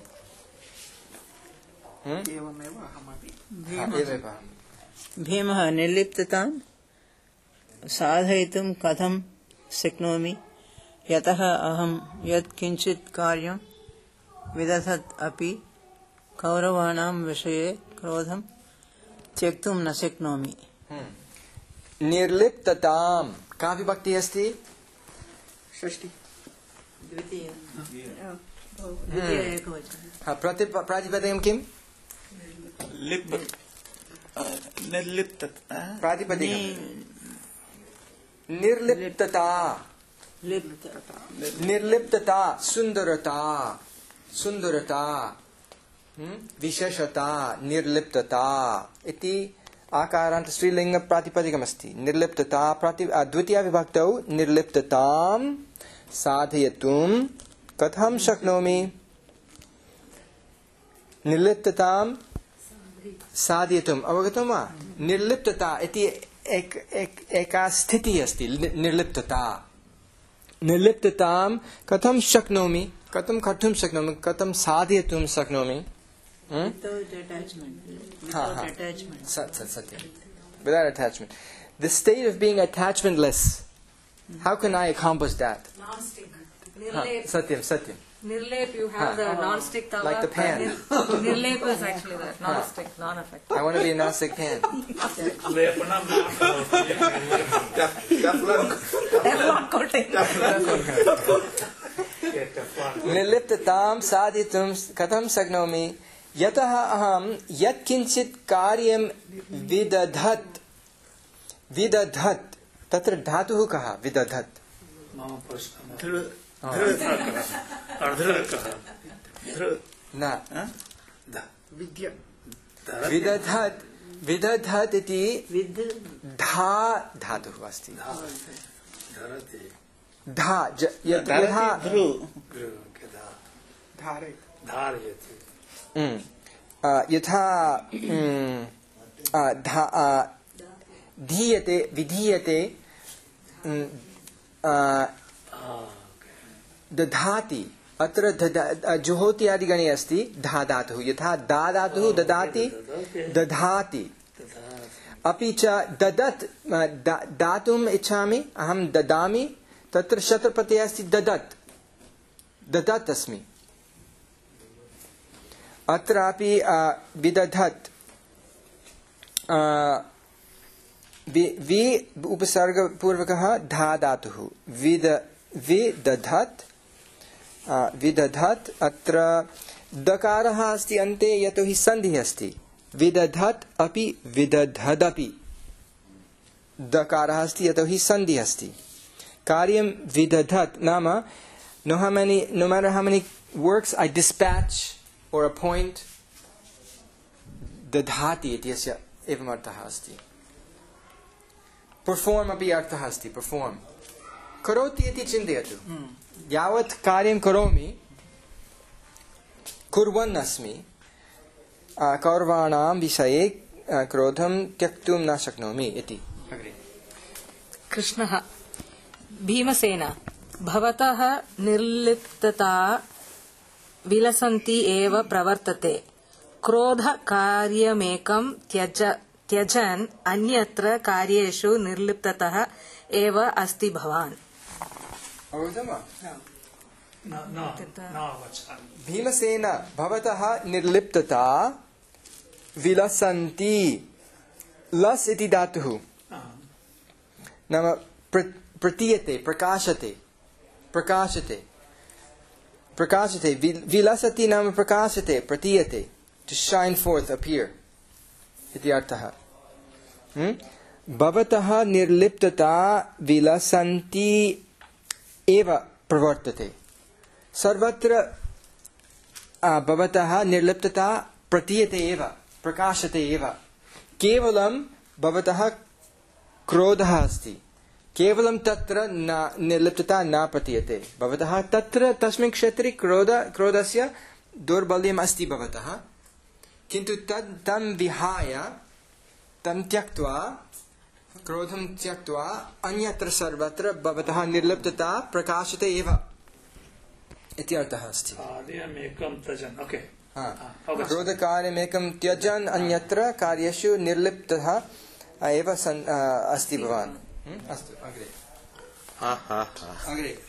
एवमेव अहमपि एवमेव भीमः निर्लिप्ततां साधयितुं कथं शक्नोमि यतः अहं यत् किञ्चित् कार्यं विदधत् अपि कौरवाणां विषये क्रोधं त्यक्तुं न शक्नोमि निर्लिप्ततां का विभक्तिः अस्ति षष्टि द्वितीय प्रातिपदिकं किम् लिप् निर्लिप्त प्रातिपदिकं निर्लिप्तता निर्लिप्तता सुन्दरता सुन्दरता विशेषता निर्लिप्तता इति आकारान्त स्त्रीलिङ्ग प्रातिपदिकमस्ति निर्लिप्तता प्राति द्वितीया विभक्तौ निर्लिप्ततां साधयितुं कथं शक्नोमि निर्लिप्ततां साधयितुम् अवगतं वा निर्लिप्तता इति एक एक एका स्थितिः अस्ति निर्लिप्तता निर्लिप्ततां कथं शक्नोमि कथं कर्तुं शक्नोमि कथं साधयितुं शक्नोमि without attachment the state of being attachmentless how can I accomplish that satyam satyam Nirlep, you have the non-stick tawa. Like the pan. Nirlep is actually that, non-stick, non-effective. I want to be a non-stick pan. निर्लिप्ततां साधितुं कथं शक्नोमि यतः अहं यत्किञ्चित् कार्यं विदधत् विदधत् तत्र धातुः कः विदधत् न विदधत् विदधत् इति धा धातुः अस्ति धा यथा यथा धीयते विधीयते दधाति अत्र जुहोति आदिगणे अस्ति धा धातुः यथा दा धातुः ददाति दधाति अपि च ददत् दातुम् इच्छामि अहं ददामि तत्र शत्रप्रत्ययः अस्ति ददत् ददत् अस्मि अत्रापि विदधत् वि उपसर्गपूर्वकः धा धातुः विद विदधत् विदधत् अत्र दकारः अस्ति अन्ते यतोहि सन्धिः अस्ति विदधत् अपि विदधदपि दकारः अस्ति यतोहि सन्धिः अस्ति कार्यं विदधत् नाम no how many no matter how many works I dispatch or appoint दधाति इत्यस्य एवम् अर्थः अस्ति perform अपि अर्थः अस्ति perform करोति इति चिन्तयतु यावत् कार्यं करोमि कुर्वन् अस्मि कौरवाणां विषये क्रोधं त्यक्तुं न शक्नोमि इति कृष्णः भीमसेन भवतः निर्लिप्तता विलसन्ति एव प्रवर्तते क्रोधकार्यमेकं त्यज त्यजन् अन्यत्र कार्येषु निर्लिप्ततः एव अस्ति भवान् भीमसेन भवतः निर्लिप्तता विलसन्ति लस् इति धातुः नाम प्रतीयते प्रकाशते प्रकाशते प्रकाशते विलसति नाम प्रकाशते प्रतीयते to shine forth appear इति अर्थः भवतः निर्लिप्तता विलसन्ति एव प्रवर्तते सर्वत्र भवतः निर्लिप्तता प्रतीयते एव प्रकाशते एव केवलं भवतः क्रोधः अस्ति केवलं तत्र न निर्लिप्तता न प्रतीयते भवतः तत्र तस्मिन् क्षेत्रे क्रोध क्रोधस्य दौर्बल्यम् अस्ति भवतः किन्तु तद् तं विहाय तं त्यक्त्वा क्रोधं त्यक्त्वा अन्यत्र सर्वत्र भवतः निर्लिप्तता प्रकाशते एव इति अर्थः अस्ति क्रोधकार्यमेकं त्यजन् अन्यत्र कार्येषु निर्लिप्तः एव सन् अस्ति भवान् अस्तु अग्रे अग्रे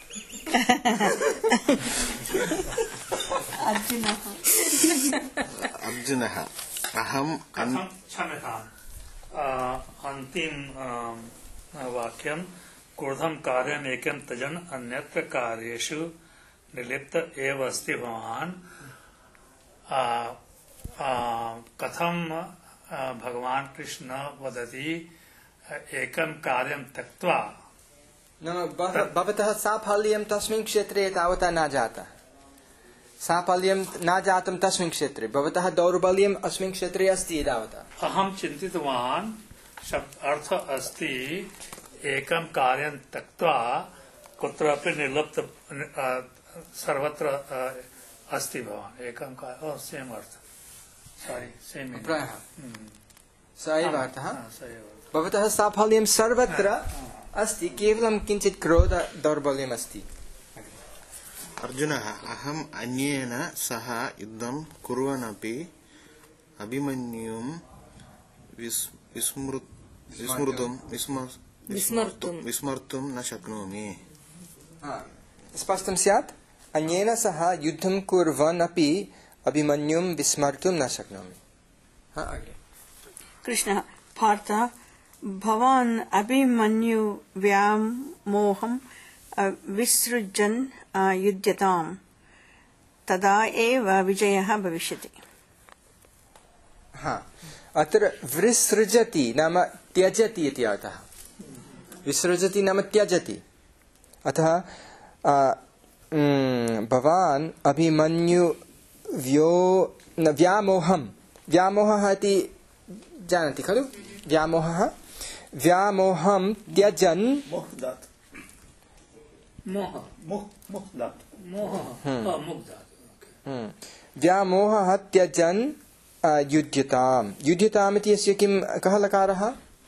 अर्जुनः अहम् क्षम्यताम् अन्तिम वाक्यं क्रोधं कार्यमेकं त्यजन् अन्यत्र कार्येषु निर्लिप्त एव अस्ति भवान् कथं भगवान् कृष्ण वदति एकं कार्यं त्यक्त्वा नाम भवतः साफल्यं तस्मिन् क्षेत्रे तावता न जातः साफल्यं न जातं तस्मिन् क्षेत्रे भवतः दौर्बल्यम् अस्मिन् क्षेत्रे अस्ति एतावता अहं चिन्तितवान् शब्द अर्थ अस्ति एकं कार्यं त्यक्त्वा कुत्रापि निर्लिप्त सर्वत्र अस्ति भवान् एकं कार्यं सेम् अर्थ सारी सेम् प्रायः स एव अर्थः भवतः साफल्यं सर्वत्र अस्ति केवलं किञ्चित् क्रोध दौर्बल्यम् अस्ति अर्जुनः अहम् अन्येन सह युद्धं कुर्वन्नपि अभिमन्युं विस्मर्तुं विस्मर्तुं न शक्नोमि स्पष्टं स्यात् अन्येन सह युद्धं कुर्वन् अपि अभिमन्युं विस्मर्तुं न शक्नोमि कृष्णः पार्थ भवान् अभिमन्यु व्यामोहं विसृजन् युध्यताम् तदा एव विजयः भविष्यति हा अत्र विसृजति नाम त्यजति इति अर्थः विसृजति नाम त्यजति अतः भवान् अभिमन्यु व्यो व्यामोहं व्यामोहः इति जानति खलु व्यामोहः व्यामोहं त्यजन् व्यामोहः त्यजन् युध्यताम् युध्यताम् इति अस्य किं कः लकारः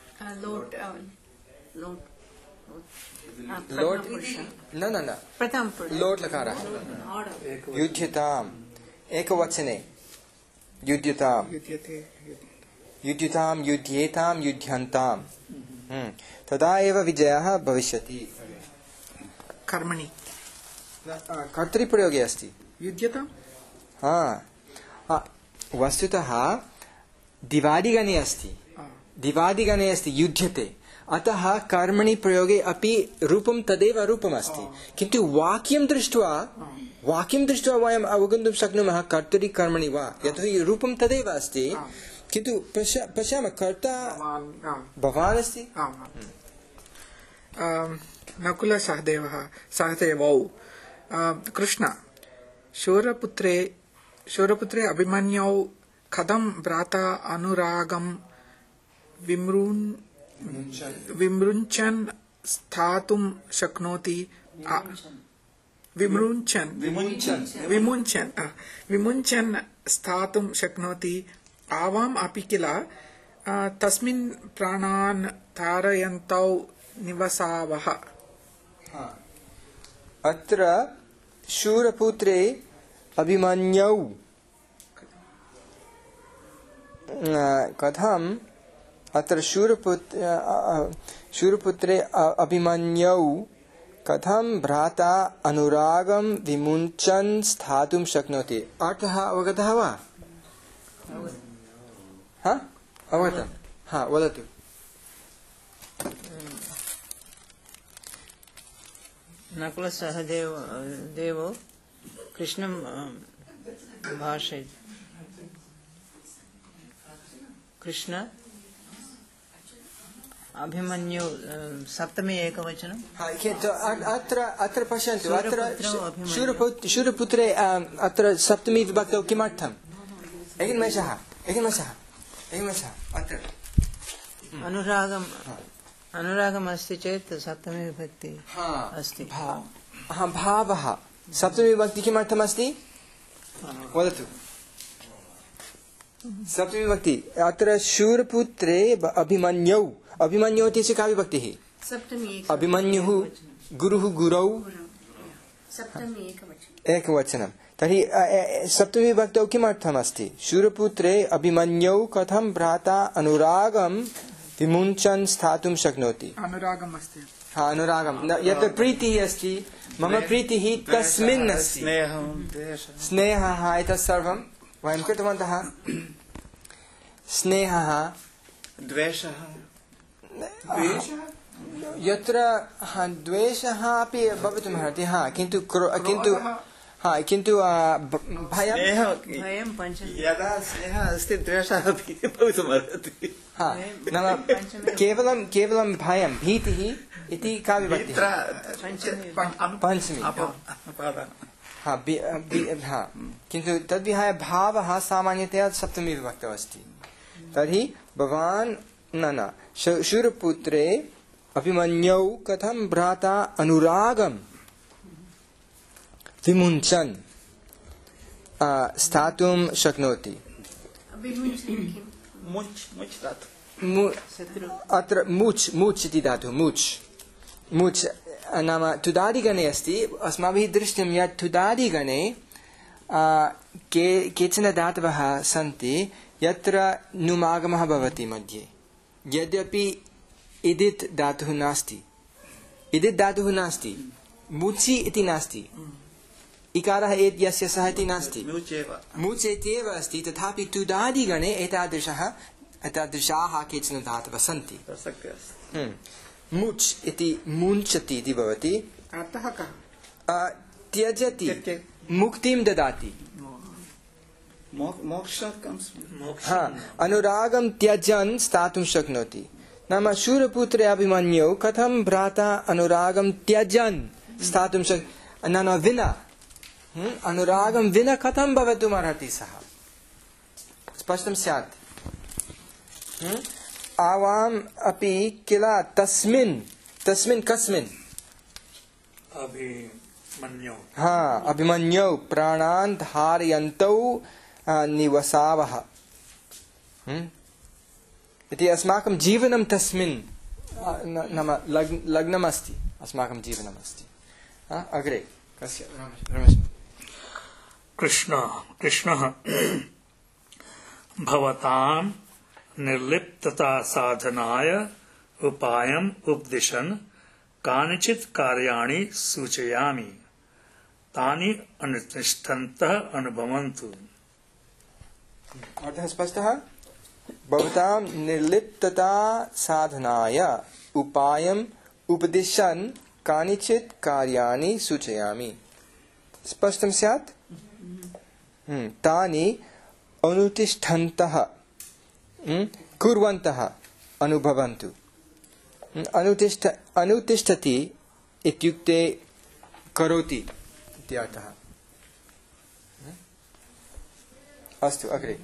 लोट् न न न लोट् लकारः युध्यताम् एकवचने युध्यताम् युध्यताम् युध्येताम् युध्यन्ताम् तदा एव विजयः भविष्यति कर्मणि कर्तृप्रयोगे अस्ति युध्यताम् हा वस्तुतः दिवादिगणे अस्ति दिवादिगणे अस्ति युध्यते अतः कर्मणि प्रयोगे अपि रूपं तदेव रूपमस्ति किन्तु वाक्यं दृष्ट्वा वाक्यं दृष्ट्वा वयम् अवगन्तुं शक्नुमः कर्तरि कर्मणि वा यतोहि रूपं तदेव अस्ति किन्तु पश्य पश्यामः कर्ता भवान् अस्ति नकुल सहदेवः सहदेवौ कृष्ण शूरपुत्रे शूरपुत्रे अभिमन्यौ कथं भ्राता अनुरागं विमृन् विमृञ्चन् स्थातुं शक्नोति विमृञ्चन् विमुञ्चन् विमुञ्चन् स्थातुं शक्नोति आवाम् अपि किल तस्मिन् प्राणान् तारयन्तौ निवसावः। अत्र शूरपुत्रे अभिमन्यौ कथम् अत्र शूरपुत्र शूरपुत्रे अभिमन्यौ कथं भ्राता अनुरागं विमुञ्चन् स्थातुं शक्नोति अर्थः अवगतः वा? हा अवगतं हा वदतु। नकुल सहदेव देवो कृष्णं भाषय कृष्ण अभिमन्यु सप्तमी एकवचनं अत्र अत्र पश्यन्तु अत्र शूरपुत्र शूरपुत्रे अत्र सप्तमी विभक्तौ किमर्थम् एकनिमेषः एकनिमेषः एकनिमेषः अत्र अनुरागम् अनुरागम् अस्ति चेत् सप्तमी विभक्ति अस्ति भावः सप्तमी विभक्ति किमर्थम् अस्ति वदतु सप्तमी विभक्ति अत्र शूरपुत्रे अभिमन्यौ अभिमन्यौ इत्यस्य का विभक्तिः अभिमन्युः गुरुः गुरौ एकवचनं तर्हि सप्तमी विभक्तौ किमर्थमस्ति शूरपुत्रे अभिमन्यौ कथं भ्राता अनुरागं विमुञ्चन् स्थातुं शक्नोति अनुरागम् अस्ति हा अनुरागं यत्र प्रीतिः अस्ति मम प्रीतिः तस्मिन् अस्ति स्नेहः एतत् सर्वं वयं कृतवन्तः स्नेहः द्वेषः यत्र द्वेषः अपि भवितुमर्हति हा किन्तु किन्तु हा किन्तु भयं यदा स्नेहः अस्ति द्वेषः अपि भवितुमर्हति हा नाम केवलं केवलं भयं भीतिः इति का विभक्तिः पञ्चमी हा हा किन्तु तद्विहाय भावः सामान्यतया सप्तमी विभक्तौ अस्ति तर्हि भवान् न न शूरपुत्रे अभिमन्यौ कथं भ्राता अनुरागं विमुञ्चन् स्थातुं शक्नोति अत्र मुच् मुच् इति धातुः मुच् मुच् नाम तुदादिगणे अस्ति अस्माभिः दृष्टं यत् तुदादिगणे के केचन धातवः सन्ति यत्र नुमागमः भवति मध्ये यद्यपि इदित् धातुः नास्ति इदित् धातुः नास्ति मुचि इति नास्ति इकारः यस्य सः इति नास्ति मुच् इत्येव अस्ति तथापि तुदादिगणे एतादृशः एतादृशाः केचन धातवः सन्ति मुच् इति मुञ्चति इति भवति अर्थः कः त्यजति मुक्तिं ददाति हा अनुरागं त्यजन् स्थातुं शक्नोति नाम शूरपुत्रे अभिमन्यौ कथं भ्राता अनुरागं त्यजन् स्थातुं शक् न न विना अनुरागं विना कथं भवितुमर्हति सः स्पष्टं स्यात् आवाम् अपि किल तस्मिन् तस्मिन् कस्मिन् अभिमन्यौ हा अभिमन्यौ प्राणान् धारयन्तौ निवसावः इति अस्माकं जीवनं तस्मिन् नाम लग्नम् अस्ति अस्माकं जीवनम् अस्ति अग्रे कस्य रमेश कृष्ण कृष्णः भवतां निर्लिप्तता साधनाय उपायम् उपदिशन् कानिचित् कार्याणि सूचयामि तानि अनुतिष्ठन्तः अनुभवन्तु। अर्थः स्पष्टः भवतां निर्लिप्तता साधनाय उपायम् उपदिशन् कानिचित् कार्याणि सूचयामि। स्पष्टं स्यात्? हम्म, तानि अनुतिष्ठन्तः कुर्वन्तः अनुभवन्तु। अनुतिष्ठ अनुतिष्ठति इत्युक्ते करोति इत्यर्थः। अस्तु अग्रे।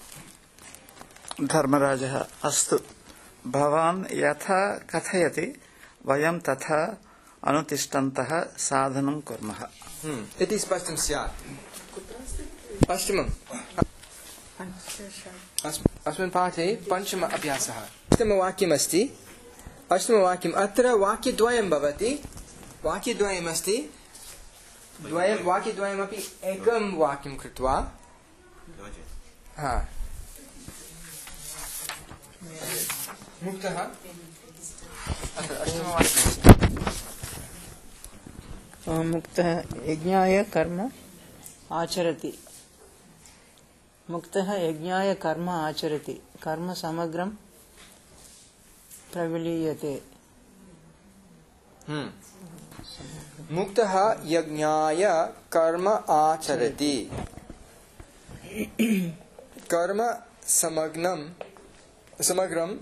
धर्मराजः अस्तु भवान् यथा कथयति वयं तथा अनुतिष्ठन्तः साधनं कुर्मः इति स्पष्टं स्यात्। अष्टमम् अस्मिन् पाठे पञ्चम अभ्यासः। अष्टमवाक्यमस्ति। अष्टमवाक्यम् अत्र वाक्यद्वयं भवति। वाक्यद्वयमस्ति। द्वयं वाक्यद्वयमपि एकं वाक्यं कृत्वा हा मुक्तः अत्र अष्टमवाक्यमस्ति। मुक्तः यज्ञाय कर्म आचरति। मुक्तः यज्ञाय कर्म आचरति। कर्म समग्रं प्रविलीयते। हम्म मुक्तः यज्ञाय कर्म आचरति। कर्म समग्रं समग्रं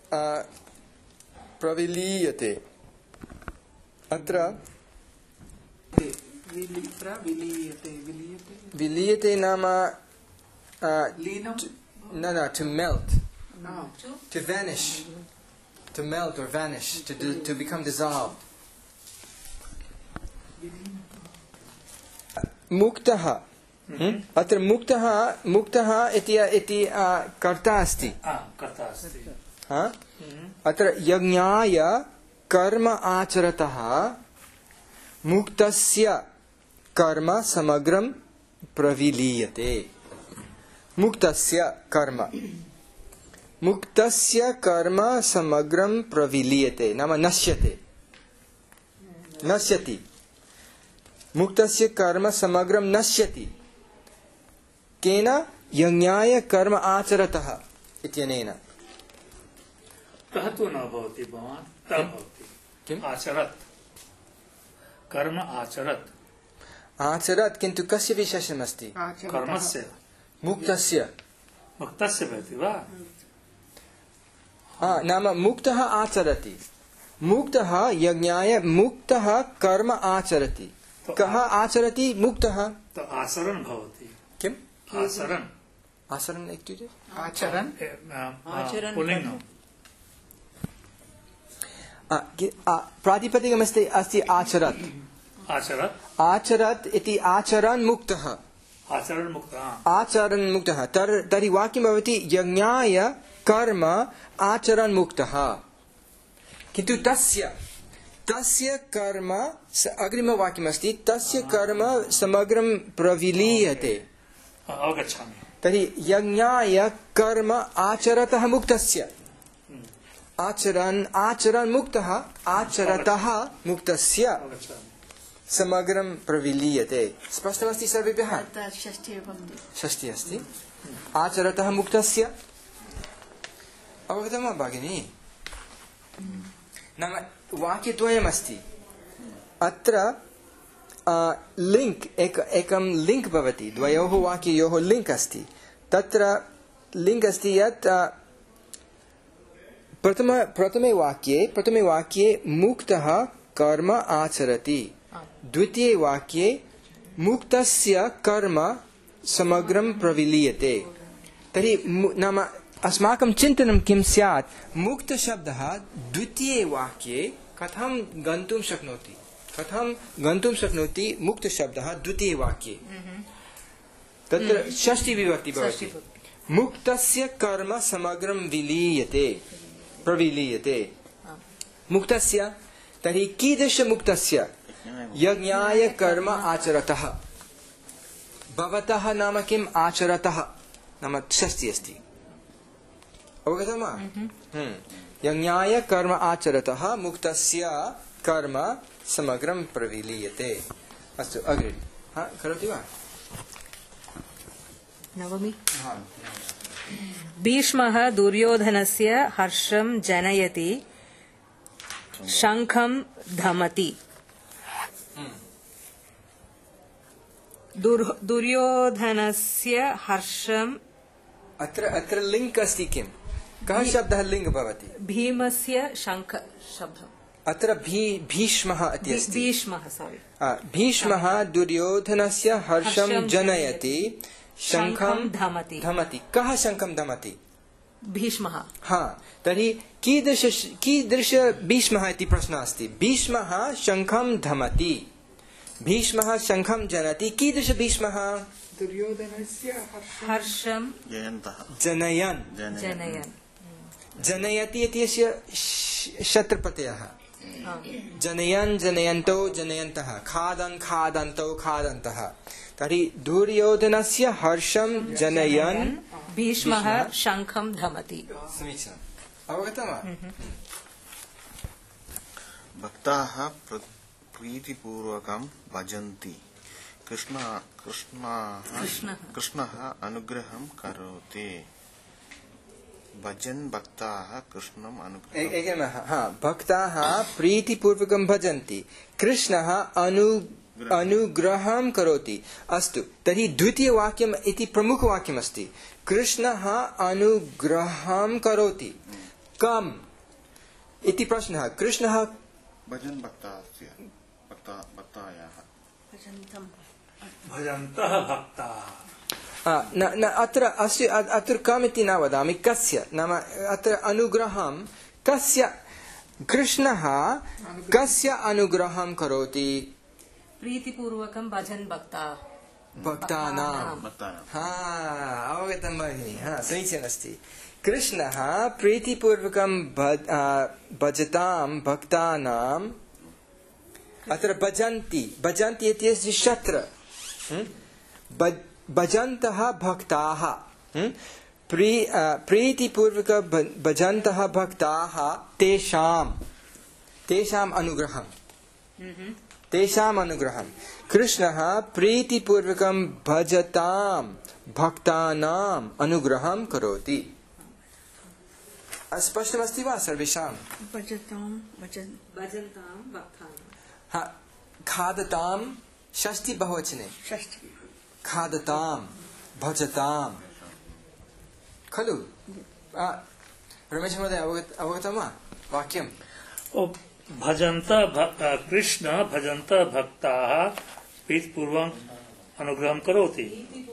प्रविलीयते। अत्र विलीयते नाम no no to melt no to vanish to melt or vanish to do, to become dissolved. मुक्तः अत्र मुक्तः मुक्तः इति इति कर्ता अस्ति। अत्र यज्ञाय कर्म आचरतः मुक्तस्य कर्म समग्रं प्रविलीयते। मुक्तस्य कर्म मुक्तस्य कर्म समग्रं प्रविलीयते नाम नश्यते नश्यति। मुक्तस्य कर्म समग्रं नश्यति केन यज्ञाय कर्म आचरतः इत्यनेन। कः तु न भवति भवान् तः भवति किम् आचरत् कर्म आचरत् आचरत् किन्तु कस्य विशेषणमस्ति? कर्मस्य मुक्तस्य मुक्तस्य भवति वा? हा नाम मुक्तः आचरति। मुक्तः यज्ञाय मुक्तः कर्म आचरति। कः आचरति? मुक्तः। तो आचरण भवति किम्? आचरण आचरण इत्युक्ते आचरण आचरण पुल्लिङ्गम् प्रातिपदिकमस्ति अस्ति आचरत्। आचरत् आचरत् इति आचरन् मुक्तः। आचरण मुक्तः आचरन् मुक्तः तर् तर्हि वाक्यं भवति यज्ञाय कर्म आचरन् मुक्तः। किन्तु तस्य तस्य कर्म अग्रिमवाक्यमस्ति तस्य कर्म समग्रं प्रविलीयते। अवगच्छामि। तर्हि यज्ञाय कर्म आचरतः मुक्तस्य आचरन् आचरन् मुक्तः आचरतः मुक्तस्य समग्रं प्रविलीयते। स्पष्टमस्ति सर्वेभ्यः? षष्ठी अस्ति। आचरतः मुक्तस्य अवगतं वा भगिनी? नाम वाक्यद्वयमस्ति। अत्र लिङ्क् एक एकं लिङ्क् भवति। द्वयोः वाक्ययोः लिङ्क् अस्ति। तत्र लिङ्क् अस्ति यत् प्रथम प्रथमे वाक्ये प्रथमे वाक्ये मुक्तः कर्म आचरति। द्वितीये वाक्ये मुक्तस्य कर्म समग्रं प्रविलीयते। तर्हि नाम अस्माकं चिन्तनं किं स्यात्? मुक्तशब्दः द्वितीये वाक्ये कथं गन्तुं शक्नोति? कथं गन्तुं शक्नोति मुक्तशब्दः द्वितीये वाक्ये? तत्र षष्ठी विभक्ति भवति। मुक्तस्य कर्म समग्रं विलीयते प्रविलीयते। मुक्तस्य तर्हि कीदृशमुक्तस्य? यज्ञाय कर्म आचरतः। भवतः नाम किम्? आचरतः नाम षष्ठी अस्ति। अवगतं वा? यज्ञाय कर्म आचरतः मुक्तस्य कर्म समग्रं प्रविलीयते। अस्तु अग्रे हा करोति वा? नवमी भीष्मः दुर्योधनस्य हर्षं जनयति शङ्खं धमति दुर्- दुर्योधनस्य हर्षं अत्र अत्र लिङ्क् अस्ति किं कः शब्दः लिङ्ग् भवति भीमस्य शङ्ख शब्दम् अत्र भी भीष्मः इति अस्ति भीष्मः सॉरी आ, भीष्मः दुर्योधनस्य हर्षं हर्षं जनयति शङ्खं शङ्खं धमति धमति कः शङ्खं धमति भीष्मः हा तर्हि कीदृश कीदृश भीष्मः इति प्रश्नः अस्ति भीष्मः शङ्खं धमति भीष्मः शङ्खं जनति कीदृश भीष्मः दुर्योधनस्य हर्षं जयन्तः जनयन् जनयन् जनयति इत्यस्य श- शत्रप्रत्ययः जनयन् जनयन्तौ जनयन्तः खादन् खादन्तौ खादन्तः तर्हि दुर्योधनस्य हर्षं जनयन् भीष्मः शङ्खं धमति समीचीनम् अवगतं वा भक्ताः प्र- प्रीतिपूर्वकं भजन्ति कृष्ण कृष्णः कृष्णः अनुग्रहं करोति भजन् भक्ताः कृष्णम् अनुग्रहं ए- एकमः हा भक्ताः प्रीतिपूर्वकं भजन्ति कृष्णः अनु अनुग्रहं करोति अस्तु तर्हि द्वितीयवाक्यम् इति प्रमुखवाक्यमस्ति कृष्णः अनुग्रहं करोति कम् इति प्रश्नः कृष्णः भजन् भक्तास्य भक्ता भक्तायाः भजन्तः भक्ताः आ, न न अत्र अस्य अ- अत्र कम् इति न वदामि कस्य नाम अत्र अनुग्रहं कस्य कृष्णः कस्य अनुग्रहं करोति प्रीतिपूर्वकं भजन् भक्ताः भक्तानां भक्तानां हा अवगतं भगिनि हा समीचीनमस्ति कृष्णः प्रीतिपूर्वकं भज- आ, भजतां भक्तानाम् अत्र भजन्ति भजन्ति इत्यस्य शत्र हं? भज- भजन्तः भक्ताः हं? प्री आ, प्रीतिपूर्वक भ- भजन्तः भक्ताः तेषां तेषाम् अनुग्रहं तेषाम् अनुग्रहं कृष्णः प्रीतिपूर्वकं भजतां भक्तानाम् अनुग्रहं करोति स्पष्टमस्ति वा सर्वेषां भजतां भजन् भजन्तां भक्तानां हा, खादतां षष्ठी बहुवचने षष्ठी खादतां भजतां खलु आ, रमेश महोदय अवगत अवगतं वा वाक्यं ओ भजन्त भक्त कृष्ण भजन्त भक्ताः प्रीतिपूर्वक अनुग्रहं करोति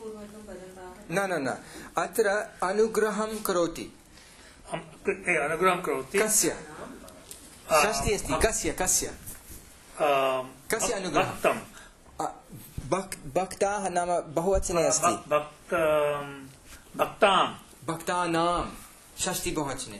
न न न अत्र अनुग्रहं करोति हम- ए, अनुग्रहं करोति कस्य षष्ठी अस्ति कस्य कस्य आ, कस्य अनुग्रहं? भक्तं आ, भक् भक्ताः नाम बहुवचने अस्ति भक्- भक्त भक्तां भक्तानां षष्ठी बहुवचने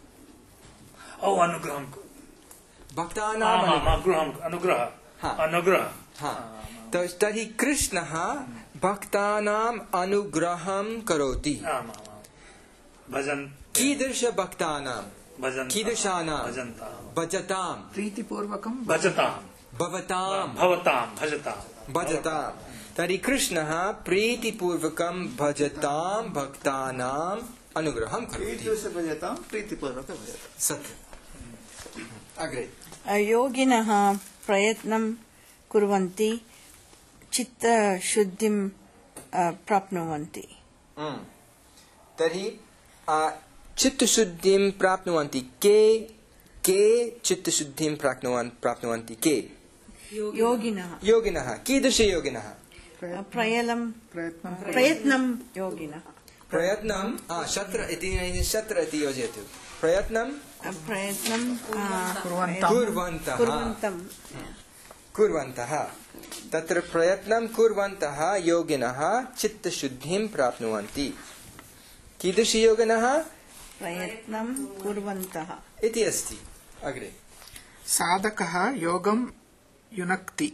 ओ अनुग्रहं भक्तानाम् आम्, आम्, अनुग्रहं। अनुग्रहं अनुग्रह हा। अनुग्रह हा तो तर्हि कृष्णः भक्तानाम् अनुग्रहं करोति आम् आम् आम् भजन् कीदृश भक्तानां भजन् कीदृशानां भजन्तां भजतां प्रीतिपूर्वकं भजतां भवतां भवतां भजतां भजतां तर्हि कृष्णः प्रीतिपूर्वकं भजतां भक्तानाम् अनुग्रहं करोति प्रीतिपूर्वकं भजतां प्रीतिपूर्वकं भजतां सत्यम् अग्रे योगिनः प्रयत्नं कुर्वन्ति चित्तशुद्धिं अ, प्राप्नुवन्ति हम्म। तर्हि आ, चित्तशुद्धिं प्राप्नुवन्ति के के चित्तशुद्धिं प्राप्नुवन् प्राप्नुवन्ति के योगिनः योगिनः कीदृशयोगिनः प्रयलं प्रयत्नं प्रयत्नं योगिनः प्रयत्नं आ, शत्र इति शत्र इति योजयतु प्रयत्नं प्रयत्नं अ, कुर्वन्तः कुर्वन्तः कुर्वन्तं कुर्वन्तः तत्र प्रयत्नं कुर्वन्तः योगिनः चित्तशुद्धिं प्राप्नुवन्ति कीदृशयोगिनः प्रयत्नं कुर्वन्तः इति अस्ति अग्रे साधकः योगं युनक्ति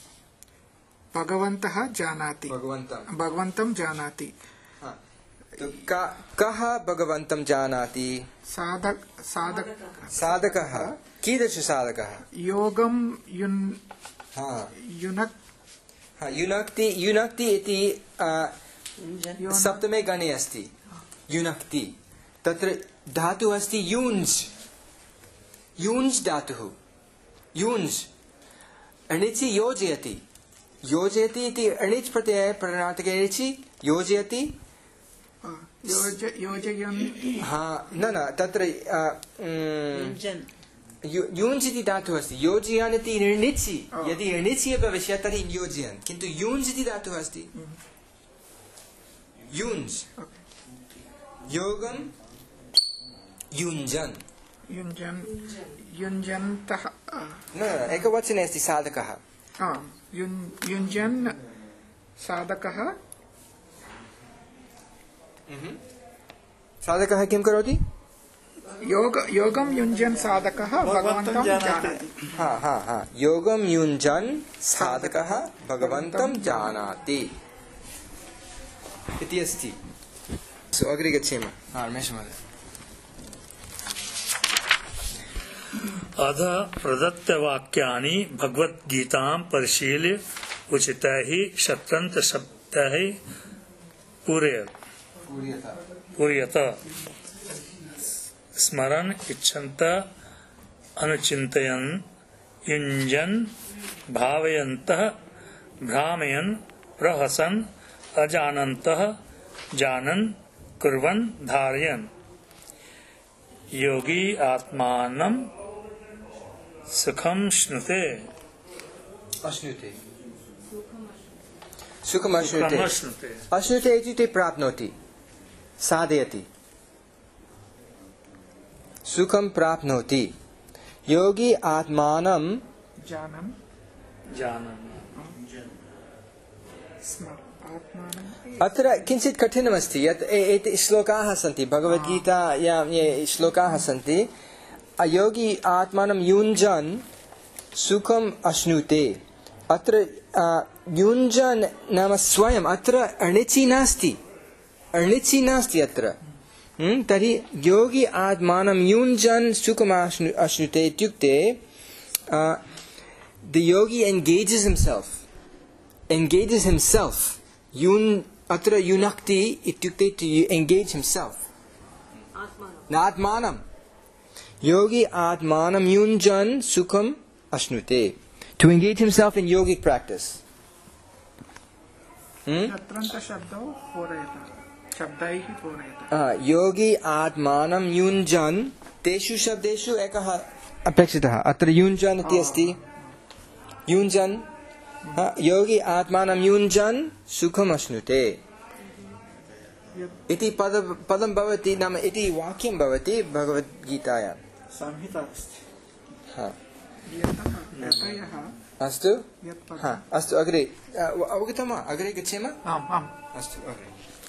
भगवन्तः जानाति भगवन्तं भगवन्तं जानाति हा। तो का- कः भगवन्तं जानाति साधक साधक साधकः कीदृशसाधकः योगं युन् हा युनक् हा, युनक्ति युनक्ति इति आ, सप्तमे गणे अस्ति युनक्ति तत्र धातुः अस्ति युञ्ज् युञ्ज् धातुः युञ्ज् अणिचि योजयति योजयति इति अणिच् प्रत्यये प्रणातके अणिचि योजयति योज योजयन् हा न न तत्र अ, उम्, यु- युञ्ज् इति धातुः अस्ति योजयन् इति णिचि यदि णिचि एव भविष्यत् तर्हि योजयन् किन्तु युञ्ज् इति धातुः अस्ति युञ्ज् योगं युञ्जन् युञ्जन् युञ्जन्तः आ, न न, एकवचने अस्ति साधकः आ, युञ्- युञ्जन् साधकः साधकः किं करोति योग योगं युञ्जन् साधकः भगवन्तं जानाति। जानाति हा हा हा योगं युञ्जन् साधकः भगवन्तं जानाति इति अस्ति सो अग्रे गच्छेम हा रमेश महोदय अध प्रदत्तवाक्यानि भगवद्गीतां परिशील्य उचितैः शब्दैः पूरयत् पूरयत स्मरन् इच्छन्त अनुचिन्तयन् युञ्जन् भावयन्तः भ्रामयन् प्रहसन् अजानन्तः जानन् कुर्वन् धारयन् योगी आत्मानं सुखं श्नुते अश्नुते सुखम् अश्नुते सुखम् अश्नुते अश्नुते इत्युक्ते प्राप्नोति साधयति सुखं प्राप्नोति योगी आत्मानं जानन् जानन् स्म आत्मानं अत्र किञ्चित् कठिनमस्ति यत् ए- एते श्लोकाः सन्ति भगवद्गीतायां ये श्लोकाः सन्ति अयोगी आत्मानं युञ्जन् सुखम् अश्नुते अत्र अ, युञ्जन् नाम स्वयम् अत्र अणिचि नास्ति अणिचि नास्ति अत्र हम्म, तर्हि योगी आत्मानं युञ्जन् सुखम् अश्नु अश्नुते इत्युक्ते the yogi engages himself engages himself yun atra yunakti ityukte to engage himself natmanam yogi atmanam yunjan sukham ashnute to engage himself in yogic practice hmm तत्रन्त शब्दौ पूरयत शब्दैः पूरयत ah yogi atmanam yunjan teshu shabdeshu ekah अपेक्षितः अत्र युञ्जन् इति अस्ति युञ्जन् योगी आत्मानं युञ्जन् सुखम् अश्नुते इति पद पदं भवति नाम इति वाक्यं भवति भगवद्गीतायां संहिता अस्ति हा यतः यतयः अस्तु यत्पदं हा अस्तु अग्रे अ, अवगतं वा अग्रे गच्छेम आम् आम् अस्तु अग्रे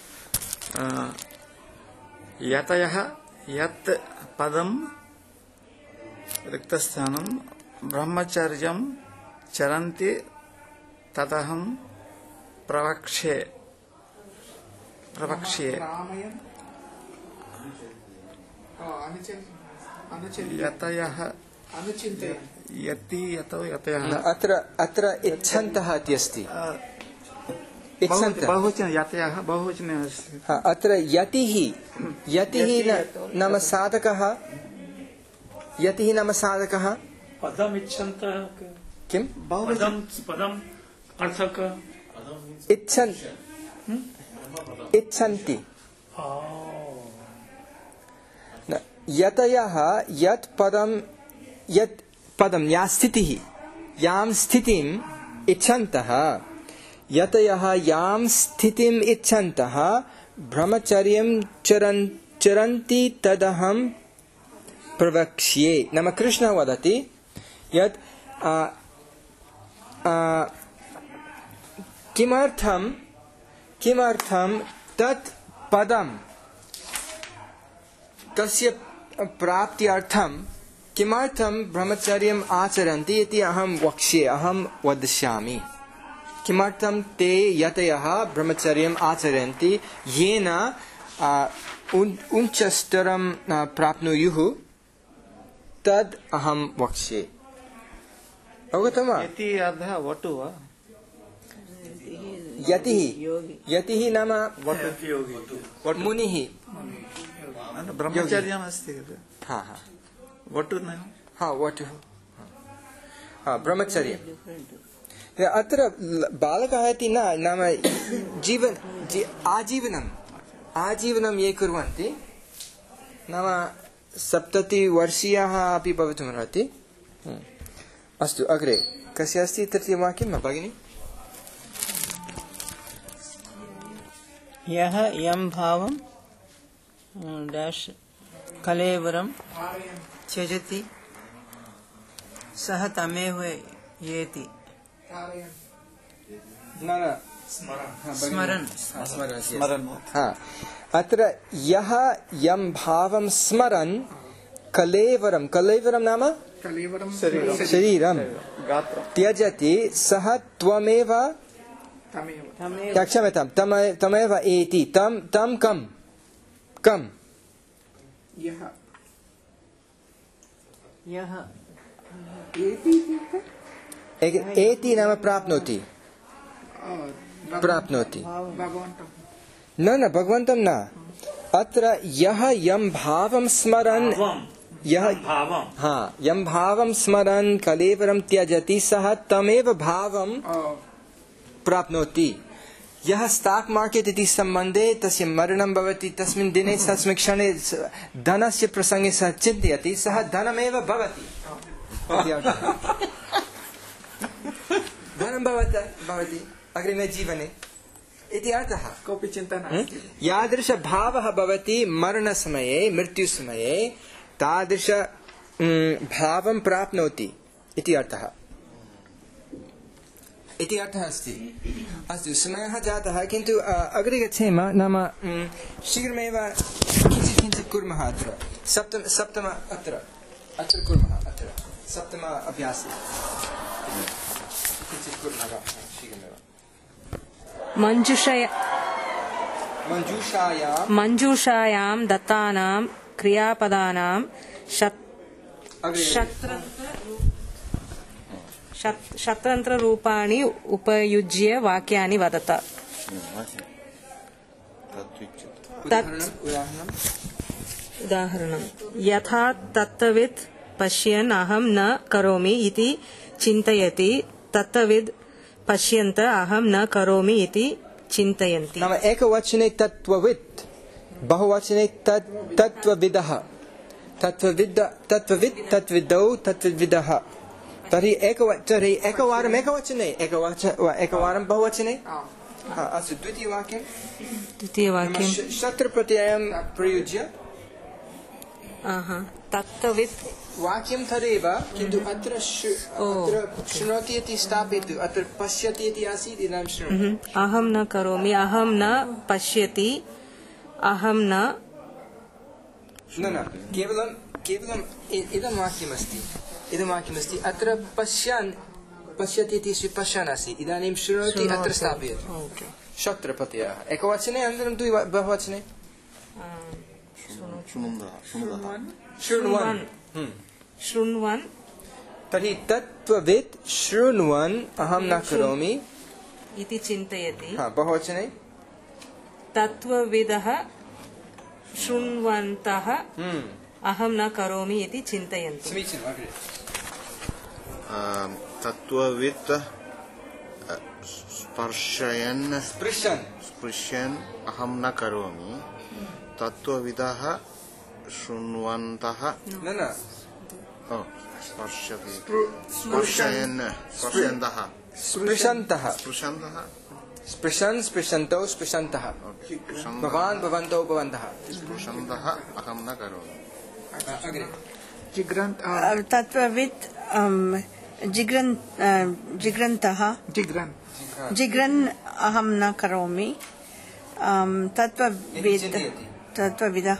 यतयः यत् पदं रिक्तस्थानं ब्रह्मचर्यं चरन्ति तदहं प्रवक्ष्ये प्रवक्ष्ये रामयन् अनुचिन्तयन् यतयः अनुचिन्तयन् यति यतो यतयः न, अत्र अत्र इच्छन्तः इति अस्ति इच्छन्तः बहुवचन यतयः बहुवचने अस्ति हा, अत्र यतिः यतिः न- नाम साधकः यतिः नाम साधकः पदम् इच्छन्तः किं पदम् पदम् अर्थक इच्छन् इच्छन्ति न, यतयः यत् पदं यत् पदं या स्थितिः यां स्थितिम् इच्छन्तः यतयः यां स्थितिम् इच्छन्तः ब्रह्मचर्यं चरन् चरन्ति तदहं प्रवक्ष्ये नाम कृष्णः वदति यत् आ, आ, किमर्थं किमर्थं तत् पदं तस्य प्राप्त्यर्थं किमर्थं ब्रह्मचर्यम् आचरन्ति इति अहं वक्ष्ये अहं वदिष्यामि किमर्थं ते यतयः ब्रह्मचर्यम् आचरन्ति येन आ, उन्- उच्चस्तरं आ, प्राप्नुयुः तद् अहं वक्ष्ये अवगतं वा यति अर्थः वटु वा यतिः योगी यतिः नाम मुनिः ब्रह्मचर्यम् अस्ति हा हा वटु न हा वटुः हा ब्रह्मचर्य अत्र बालकः इति न नाम जीवन जी, आजीवनम् आजीवनं ये कुर्वन्ति नाम सप्ततिवर्षीयाः अपि भवितुमर्हति। अस्तु अग्रे कस्य अस्ति तृतीयवाक्यं भगिनी? यः यं भावं डैश कलेवरं त्यजति सः तमेव येति। स्मरन् स्मरन् हा अत्र यः यं भावं स्मरन् कलेवरं कलेवरं नाम कलेवरं शरीरं त्यजति सः त्वमेव तमेव क्षम्यतां तमेव एति तं तं कं कं यः यः एति नाम प्राप्नोति प्राप्नोति भगवन्तं न न भगवन्तं न अत्र यः यं भावं स्मरन् यः हा यं भावं स्मरन् कलेवरं त्यजति सः तमेव भावं प्राप्नोति। यः स्टाक् मार्केट् इति सम्बन्धे तस्य मरणं भवति तस्मिन् दिने तस्मिन् क्षणे धनस्य प्रसङ्गे सः चिन्तयति सः धनमेव भवति धनं भवति अग्रिमे जीवने इति अर्थः। कोऽपि चिन्ता नास्ति। यादृशभावः भवति मरणसमये मृत्युसमये तादृश भावं प्राप्नोति इति अर्थः इति अर्थः अस्ति। अस्तु समयः जातः किन्तु अग्रे गच्छेम नाम शीघ्रमेव किञ्चित् किञ्चित् कुर्मः अत्र सप्तम सप्तम अत्र अत्र कुर्मः अत्र सप्तम अभ्यासः किञ्चित् कुर्मः शीघ्रमेव। मञ्जुषया मञ्जूषायां मञ्जूषायां दत्तानां क्रियापदानां शतन्त्ररूपाणि उपयुज्य वाक्यानि वदत। उदाहरणं यथा तत्त्ववित् पश्यन् अहं न करोमि इति चिन्तयति तत्त्वविद् पश्यन्त अहं न करोमि इति चिन्तयन्ति। नाम एकवचने तत्त्ववित् बहुवचने तत् तत्त्वविदः तत्त्वविद् तत्त्ववित् तत्त्वविदौ तत्त्वविदः तर्हि एकवचने एकवारम् एकवचने एकवच एकवारं बहुवचने। अस्तु द्वितीयवाक्यं द्वितीयवाक्यं शत्रुप्रत्ययं प्रयुज्य तत्त्ववित् वाक्यं तदेव किन्तु अत्र अत्र शृणोति इति स्थापयतु अत्र पश्यति इति आसीत् इदानीं शृणोतु। अहं न करोमि अहं न पश्यति अहं न न न केवलं केवलम् इदं वाक्यमस्ति इदं वाक्यमस्ति अत्र पश्यन् पश्यति इति पश्यन् आसीत् इदानीं शृणोति अत्र स्थापयतु शत्रुप्रत्ययः एकवचने अनन्तरं द्वि बहुवचने शृण्वन् शृण्वन् तर्हि तत्त्ववित् शृण्वन् अहं न करोमि इति चिन्तयति बहुवचने तत्त्वविदः शृण्वन्तः अहं न करोमि इति चिन्तयन्ति। समीचीनम् अग्रे तत्त्ववित् स्पर्शयन् स्पृशन् स्पृश्यन् अहं न करोमि तत्त्वविदः शृण्वन्तः न न स्पर्शति स्पर्शयन् स्पर्शयन्तः स्पृशन्तः स्पृशन्तः स्पृशन् स्पृशन्तौ स्पृशन्तः भवान् भवन्तौ भवन्तः स्पृशन्तः अहं न करोमि। अग्रे जिग्रन्त तत्त्ववित् जिग्रन् जिग्रन्तः जिग्रन् जिग्रन् अहं न करोमि तत्त्वविद् तत्त्वविदः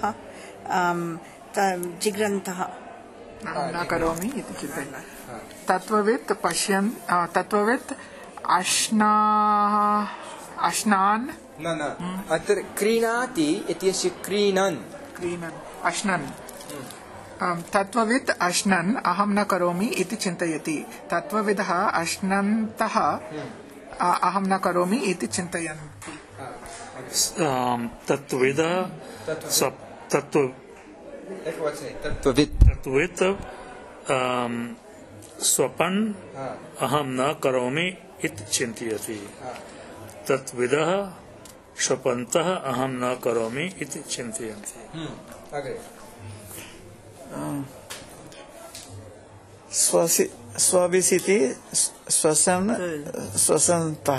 जिग्रन्तः न करोमि इति चिन्तयन् तत्त्ववित् पश्यन् तत्त्ववित् अश्ना अश्नान् न न अत्र क्रीणाति इत्यस्य क्रीणन् क्रीणन् अश्नन् तत्त्ववित् अश्नन् अहं न करोमि इति चिन्तयति तत्त्वविदः अश्नन्तः अहं न करोमि इति चिन्तयन्ति। तत्त्वविद तत्त्व तत्त्ववित् तत्त्ववित् स्वपन् अहं न करोमि इति चिन्तयति तत्विदः स्वपन्तः अहं न करोमि इति चिन्तयन्ति स्वसि स्वविसिति स्वसन स्वसन्तः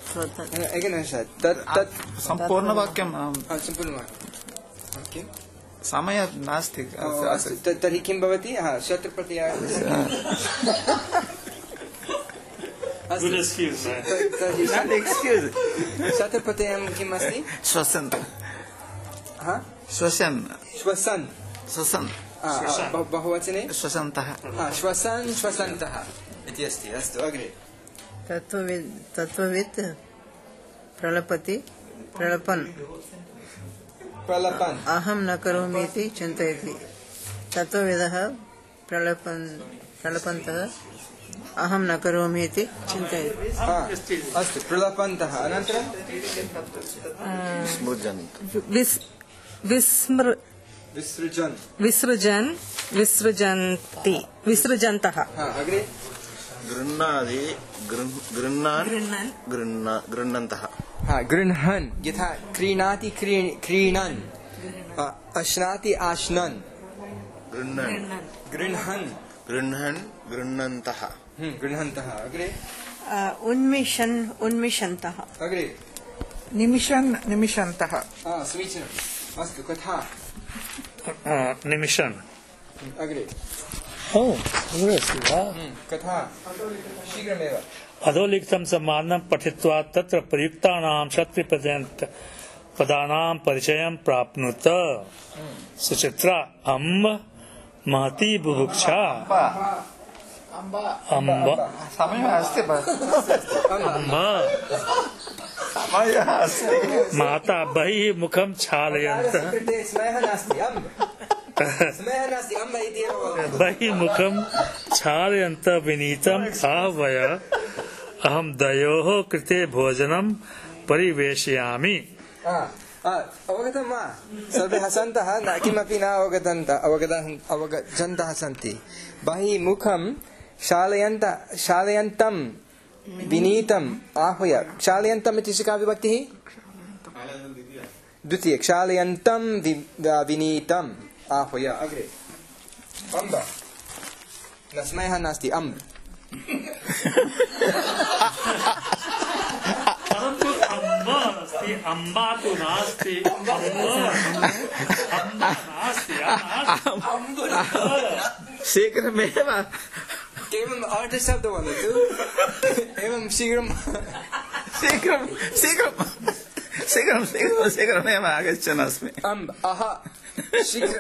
सम्पूर्णवाक्यं सम्पूर्णवाक्यं समयः नास्ति तर्हि किं भवति शत्रुप्रत्ययः शत्रुप्रत्ययं किम् अस्ति श्वसन् श्वसन् श्वसन् श्वसन् बहुवचने श्वसन्तः श्वसन् श्वसन्तः इति अस्ति अस्तु अग्रे तत्त्वविद् तत्त्ववित् प्रलपति प्रलपन् प्रलपन् अहं न करोमि इति चिन्तयति तत्त्वविदः प्रलपन् प्रलपन्तः अहं न करोमि इति चिन्तयति अस्तु प्रलपन्तः अनन्तरं विस्मृ विसृजन् विसृजन् विसृजन्ति विसृजन्तः अग्रे गृह्णादि गृह्णान् गृह्णन्तः गृह्णन् यथा क्रीणाति क्रीणन् अश्नाति आश्नन् गृह्णन् गृह्णन् गृह्णन् गृह्णन्तः गृह्णन्तः अग्रे उन्मिषन् उन्मिषन्तः अग्रे निमिषन् निमिषन्तः समीचीनम् अस्तु कथा निमिषन् अग्रे कथा शीघ्रमेव अधोलिखितं सम्मानं पठित्वा तत्र प्रयुक्तानां शत्रुपदन्त पदानां परिचयं प्राप्नुत सुचित्रा अम्ब महती बुभुक्षा अम्ब समयः अस्ति अम्ब माता बहिः मुखं क्षालयन्तः बहिः मुखं क्षालयन्तः विनीतम् आह्वय अहं द्वयोः कृते भोजनं परिवेशयामि अवगतं वा सर्वे हसन्तः न किमपि न अवगतन्तः अवगतन्तः सन्ति बहिः मुखं क्षालयन्त क्षालयन्तं विनीतम् आह्वय क्षालयन्तम् इति का विभक्तिः द्वितीय क्षालयन्तं विनीतम् आह्वय अग्रे अम्ब न स्मयः नास्ति अम्ब परन्तु अम्ब अस्ति अम्बा तु नास्ति शीघ्रमेव केवलम् अर्धशब्दं वदतु एवं शीघ्रं शीघ्रं शीघ्रं शीघ्रं शीघ्रं शीघ्रमेव आगच्छन् अस्मि अम्ब अह शीघ्र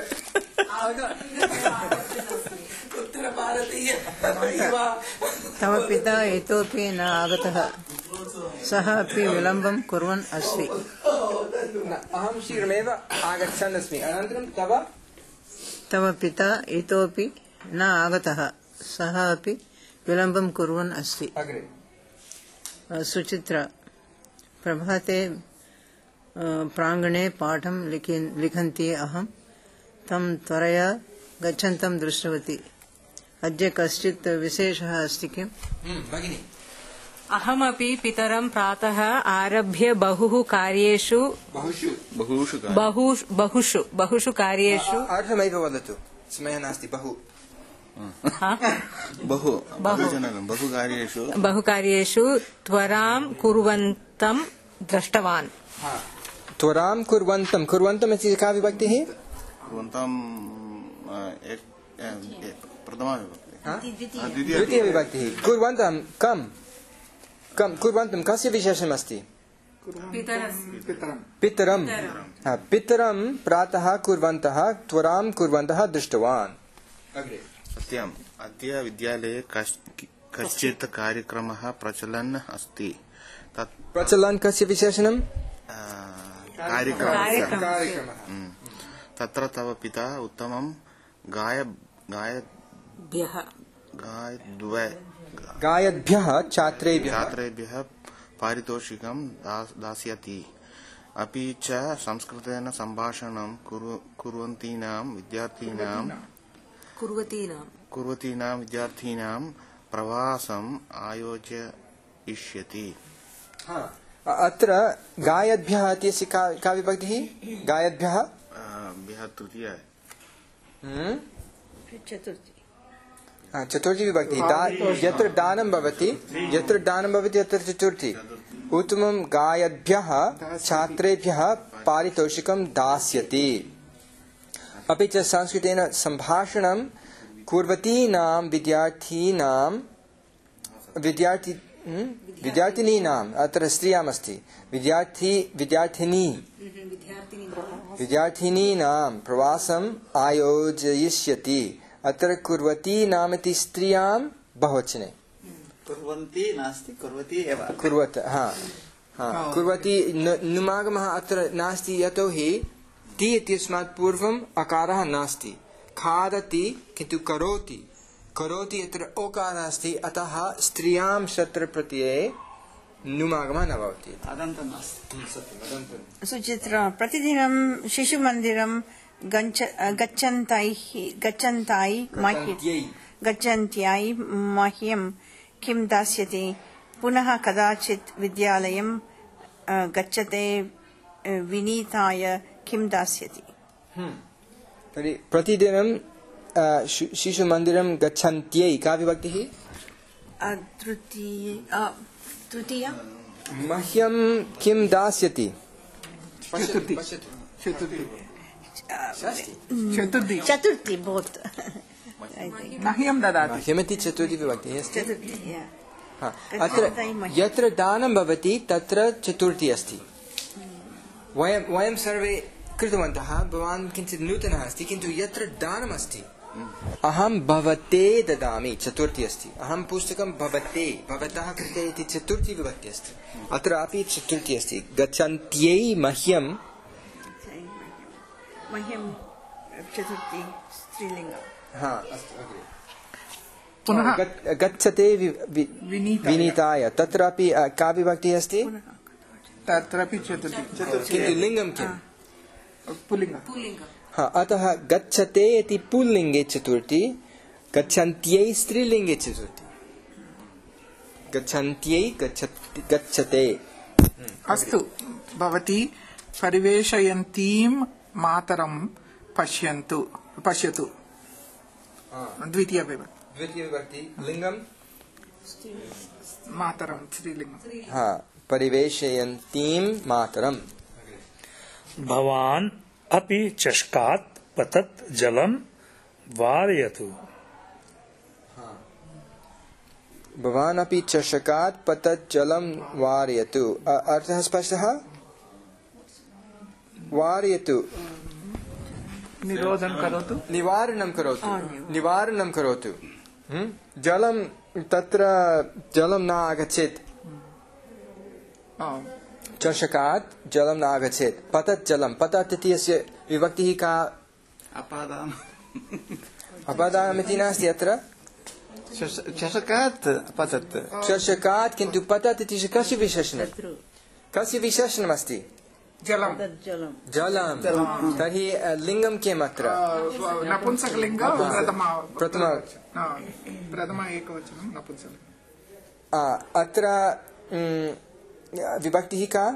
तव पिता इतोपि न आगतः सः अपि विलम्बं कुर्वन् अस्ति अहं शीघ्रमेव आगच्छन् अस्मि अनन्तरं तव तव पिता इतोपि न आगतः सः अपि विलम्बं कुर्वन् अस्ति अग्रे सुचित्रा प्रभाते प्राङ्गणे पाठं लिखन्ती अहं तं त्वरया गच्छन्तं दृष्टवती अद्य कश्चित् विशेषः अस्ति किम् भगिनी अहमपि पितरं प्रातः आरभ्य बहु कार्येषु बहुषु बहुषु बहुषु बहुषु बहुषु कार्येषु अर्थमेव वदतु समयः नास्ति बहु बहु बहु कार्येषु बहु कार्येषु त्वरां कुर्वन्तं दृष्टवान् त्वरां कुर्वन्तं कुर्वन्तम् इति का विभक्तिः कुर्वन्तं प्रथमा विभक्तिः द्वितीया विभक्तिः कुर्वन्तं कं कं कुर्वन्तं कस्य विशेषणम् अस्ति पितरं पितरं प्रातः कुर्वन्तः त्वरां कुर्वन्तः दृष्टवान् अग्रे सत्यम् अद्य विद्यालये कश्चित् कार्यक्रमः प्रचलन् अस्ति तत् प्रचलन् कस्य विशेषणं कार्यक्रमः तत्र तव पिता उत्तमं गाय गायद्भ्यः गायद्भ्यः छात्रेभ्यः छात्रेभ्यः पारितोषिकं दास्यति अपि च संस्कृतेन सम्भाषणं कुर्वन्तीनां विद्यार्थिनां कुर्वतीनां विद्यार्थिनां प्रवासम् आयोजयिष्यति। हा, अत्र गायद्भ्यः इत्यस्य का का विभक्तिः? गायद्भ्यः तृतीया चतुर्थी चतुर्थी विभक्तिः। यत्र दानं भवति यत्र दानं भवति तत्र चतुर्थी। उत्तमं गायद्भ्यः छात्रेभ्यः पारितोषिकं दास्यति। अपि च संस्कृतेन सम्भाषणं कुर्वतीनां विद्यार्थीनां विद्यार्थी विद्यार्थिनीनाम् अत्र स्त्रियाम् अस्ति विद्यार्थी विद्यार्थिनी विद्यार्थिनीनां प्रवासम् आयोजयिष्यति। अत्र कुर्वतीनामिति स्त्रियां बहुवचने कुर्वन्ति नास्ति कुर्वती एव कुर्वत हा हा कुर्वती नुमागमः अत्र नास्ति यतोहि ति इत्यस्मात् पूर्वम् अकारः नास्ति। खादति किन्तु करोति करोति अत्र ओकारः अस्ति अतः स्त्रियां शत्र प्रत्यये नुमागमः न भवति। अदन्तं नास्ति। सुचित्रा प्रतिदिनं शिशुमन्दिरं गच्छ गच्छन्तै गच्छन्त्यै मह्यं गच्छन्त्यै मह्यं किं दास्यति? पुनः कदाचित् विद्यालयं गच्छते विनीताय किं दास्यति? तर्हि प्रतिदिनं शिशुमन्दिरं गच्छन्त्यै का विभक्तिः? तृतीया मह्यं किं दास्यति? चतुर्थी चतुर्थी चतुर्थी बोथ मह्यं ददाति। मह्यमिति चतुर्थी विभक्तिः अस्ति। चतुर्थी हा, अत्र यत्र दानं भवति तत्र चतुर्थी अस्ति। वयं वयं सर्वे कृतवन्तः। भवान् किञ्चित् नूतनः अस्ति किन्तु यत्र दानमस्ति अहं भवते ददामि चतुर्थी अस्ति। अहं पुस्तकं भवते भवतः कृते इति चतुर्थी विभक्ति अस्ति। अत्रापि चतुर्थी अस्ति। गच्छन्त्यै मह्यं मह्यं चतुर्थी स्त्रीलिङ्गम्। हा अस्तु अग्रे पुनः गच्छते विनीताय तत्रापि का विभक्तिः अस्ति? तत्रापि चतुर्थी किन्तु लिङ्गं किं? पुल्लिङ्ग। हा, अतः गच्छते इति पुल्लिङ्गे चतुर्थी गच्छन्त्यै स्त्रीलिङ्गे चतुर्थी गच्छन्त्यै गच्छते। अस्तु भवती परिवेशयन्तीं मातरं पश्यन्तु पश्यतु द्वितीय विभक्ति द्वितीय विभक्ति लिङ्गं मातरं स्त्रीलिङ्गं। हा परिवेशयन्तीं मातरम्। भवान् अपि चषकात् पतत् जलं वारयतु। भवान् अपि चषकात् पतत् जलं वारयतु। अर्थः स्पष्टः? वारयतु निरोधनं करोतु निवारणं करोतु निवारणं करोतु। जलं तत्र जलं न आगच्छेत्। चषकात् जलं न आगच्छेत्। पतत् जलं पतत् इत्यस्य विभक्तिः का? अपादान अपादानमिति नास्ति अत्र। चषकात् पतत् चषकात् किन्तु पतत् इति कस्य विशेषणं? कस्य विशेषणमस्ति? जलं जलं। तर्हि लिङ्गं किम् अत्र? नपुंसकलिङ्ग प्रथमा प्रथमा प्रथमा एकवचनं नपुंसकलिङ्ग। अत्र विभक्तिः का?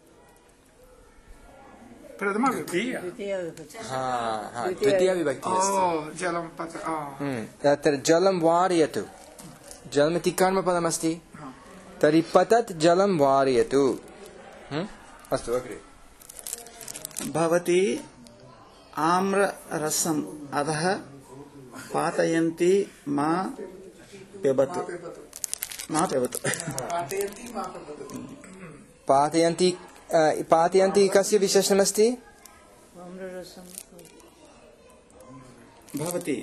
प्रथमा द्वितीया द्वितीया विभक्तिः अस्ति। जलं अत्र जलं वारयतु। जलमिति कर्मपदमस्ति। तर्हि पतत् जलं वारयतु। अस्तु अग्रे। भवती आम्ररसम् अधः पातयन्ती मा पिबतु मा पिबतु। पातयन्ती पातयन्ती कस्य विशेषणमस्ति? भवती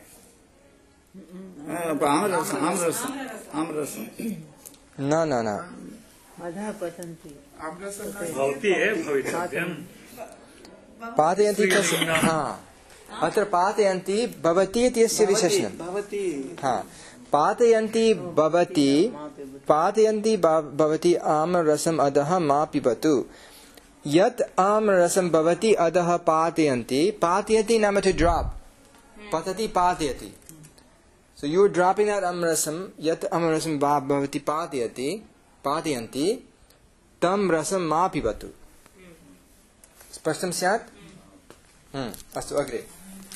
आम्ररसम् आम्ररसम् आम्ररसम् न न न भवती एव भवितव्यम्। पातयन्ती कस्य? हा अत्र पातयन्ती भवती इत्यस्य विशेषणं। हा पातयन्ती भवती पातयन्ती भवती आम्ररसम् अधः मा पिबतु। यत् आम्ररसं भवती अधः पातयन्ती पातयन्ती नाम टु ड्राप् पतति पातयति So you are dropping that amrasam, yat amrasam va bhavati patiyati, patiyanti, tam rasam ma pibatu. Spashtam syat? Hmm. Astu agre.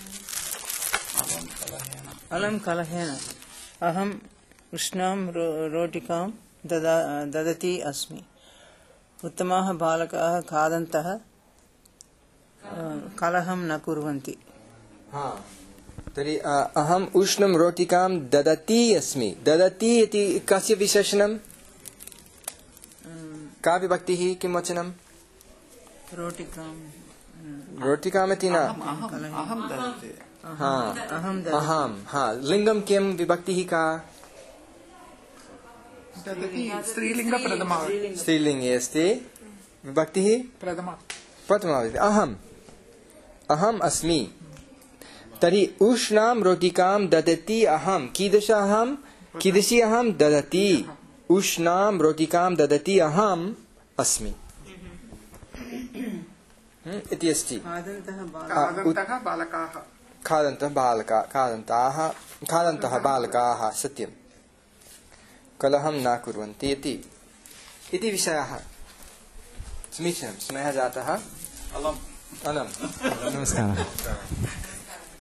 अलं कलहेन अहम् उष्णां रो- रोटिकां ददा ददति अस्मि उत्तमाः बालकाः खादन्तः अ, कलहं न कुर्वन्ति हाँ तर्हि अ, अहम् उष्णं रोटिकां ददति अस्मि ददति इति कस्य विशेषणं का विभक्तिः किं वचनं रोटिकां रोटिकामिति न अहं ददाति हाँ अहं अहं हाँ लिङ्गं किं विभक्तिः का ददति स्त्रीलिंग प्रथमा स्त्रीलिङ्गे अस्ति विभक्तिः प्रथमा प्रथमा विभक्तिः अहम् अहम् अस्मि तर्हि उष्णां रोटिकां ददति अहं कीदृश अहं कीदृशी अहं ददति उष्णां रोटिकां ददति अहम् अस्मि हम्म, इति अस्ति खादन्तः बाल- खादन्तः बालकाः खादन्तः बालका खादन्ताः खादन्तः बालकाः सत्यं कलहं न कुर्वन्ति इति इति विषयः समीचीनं समयः जातः अलम् अलं नमस्कारः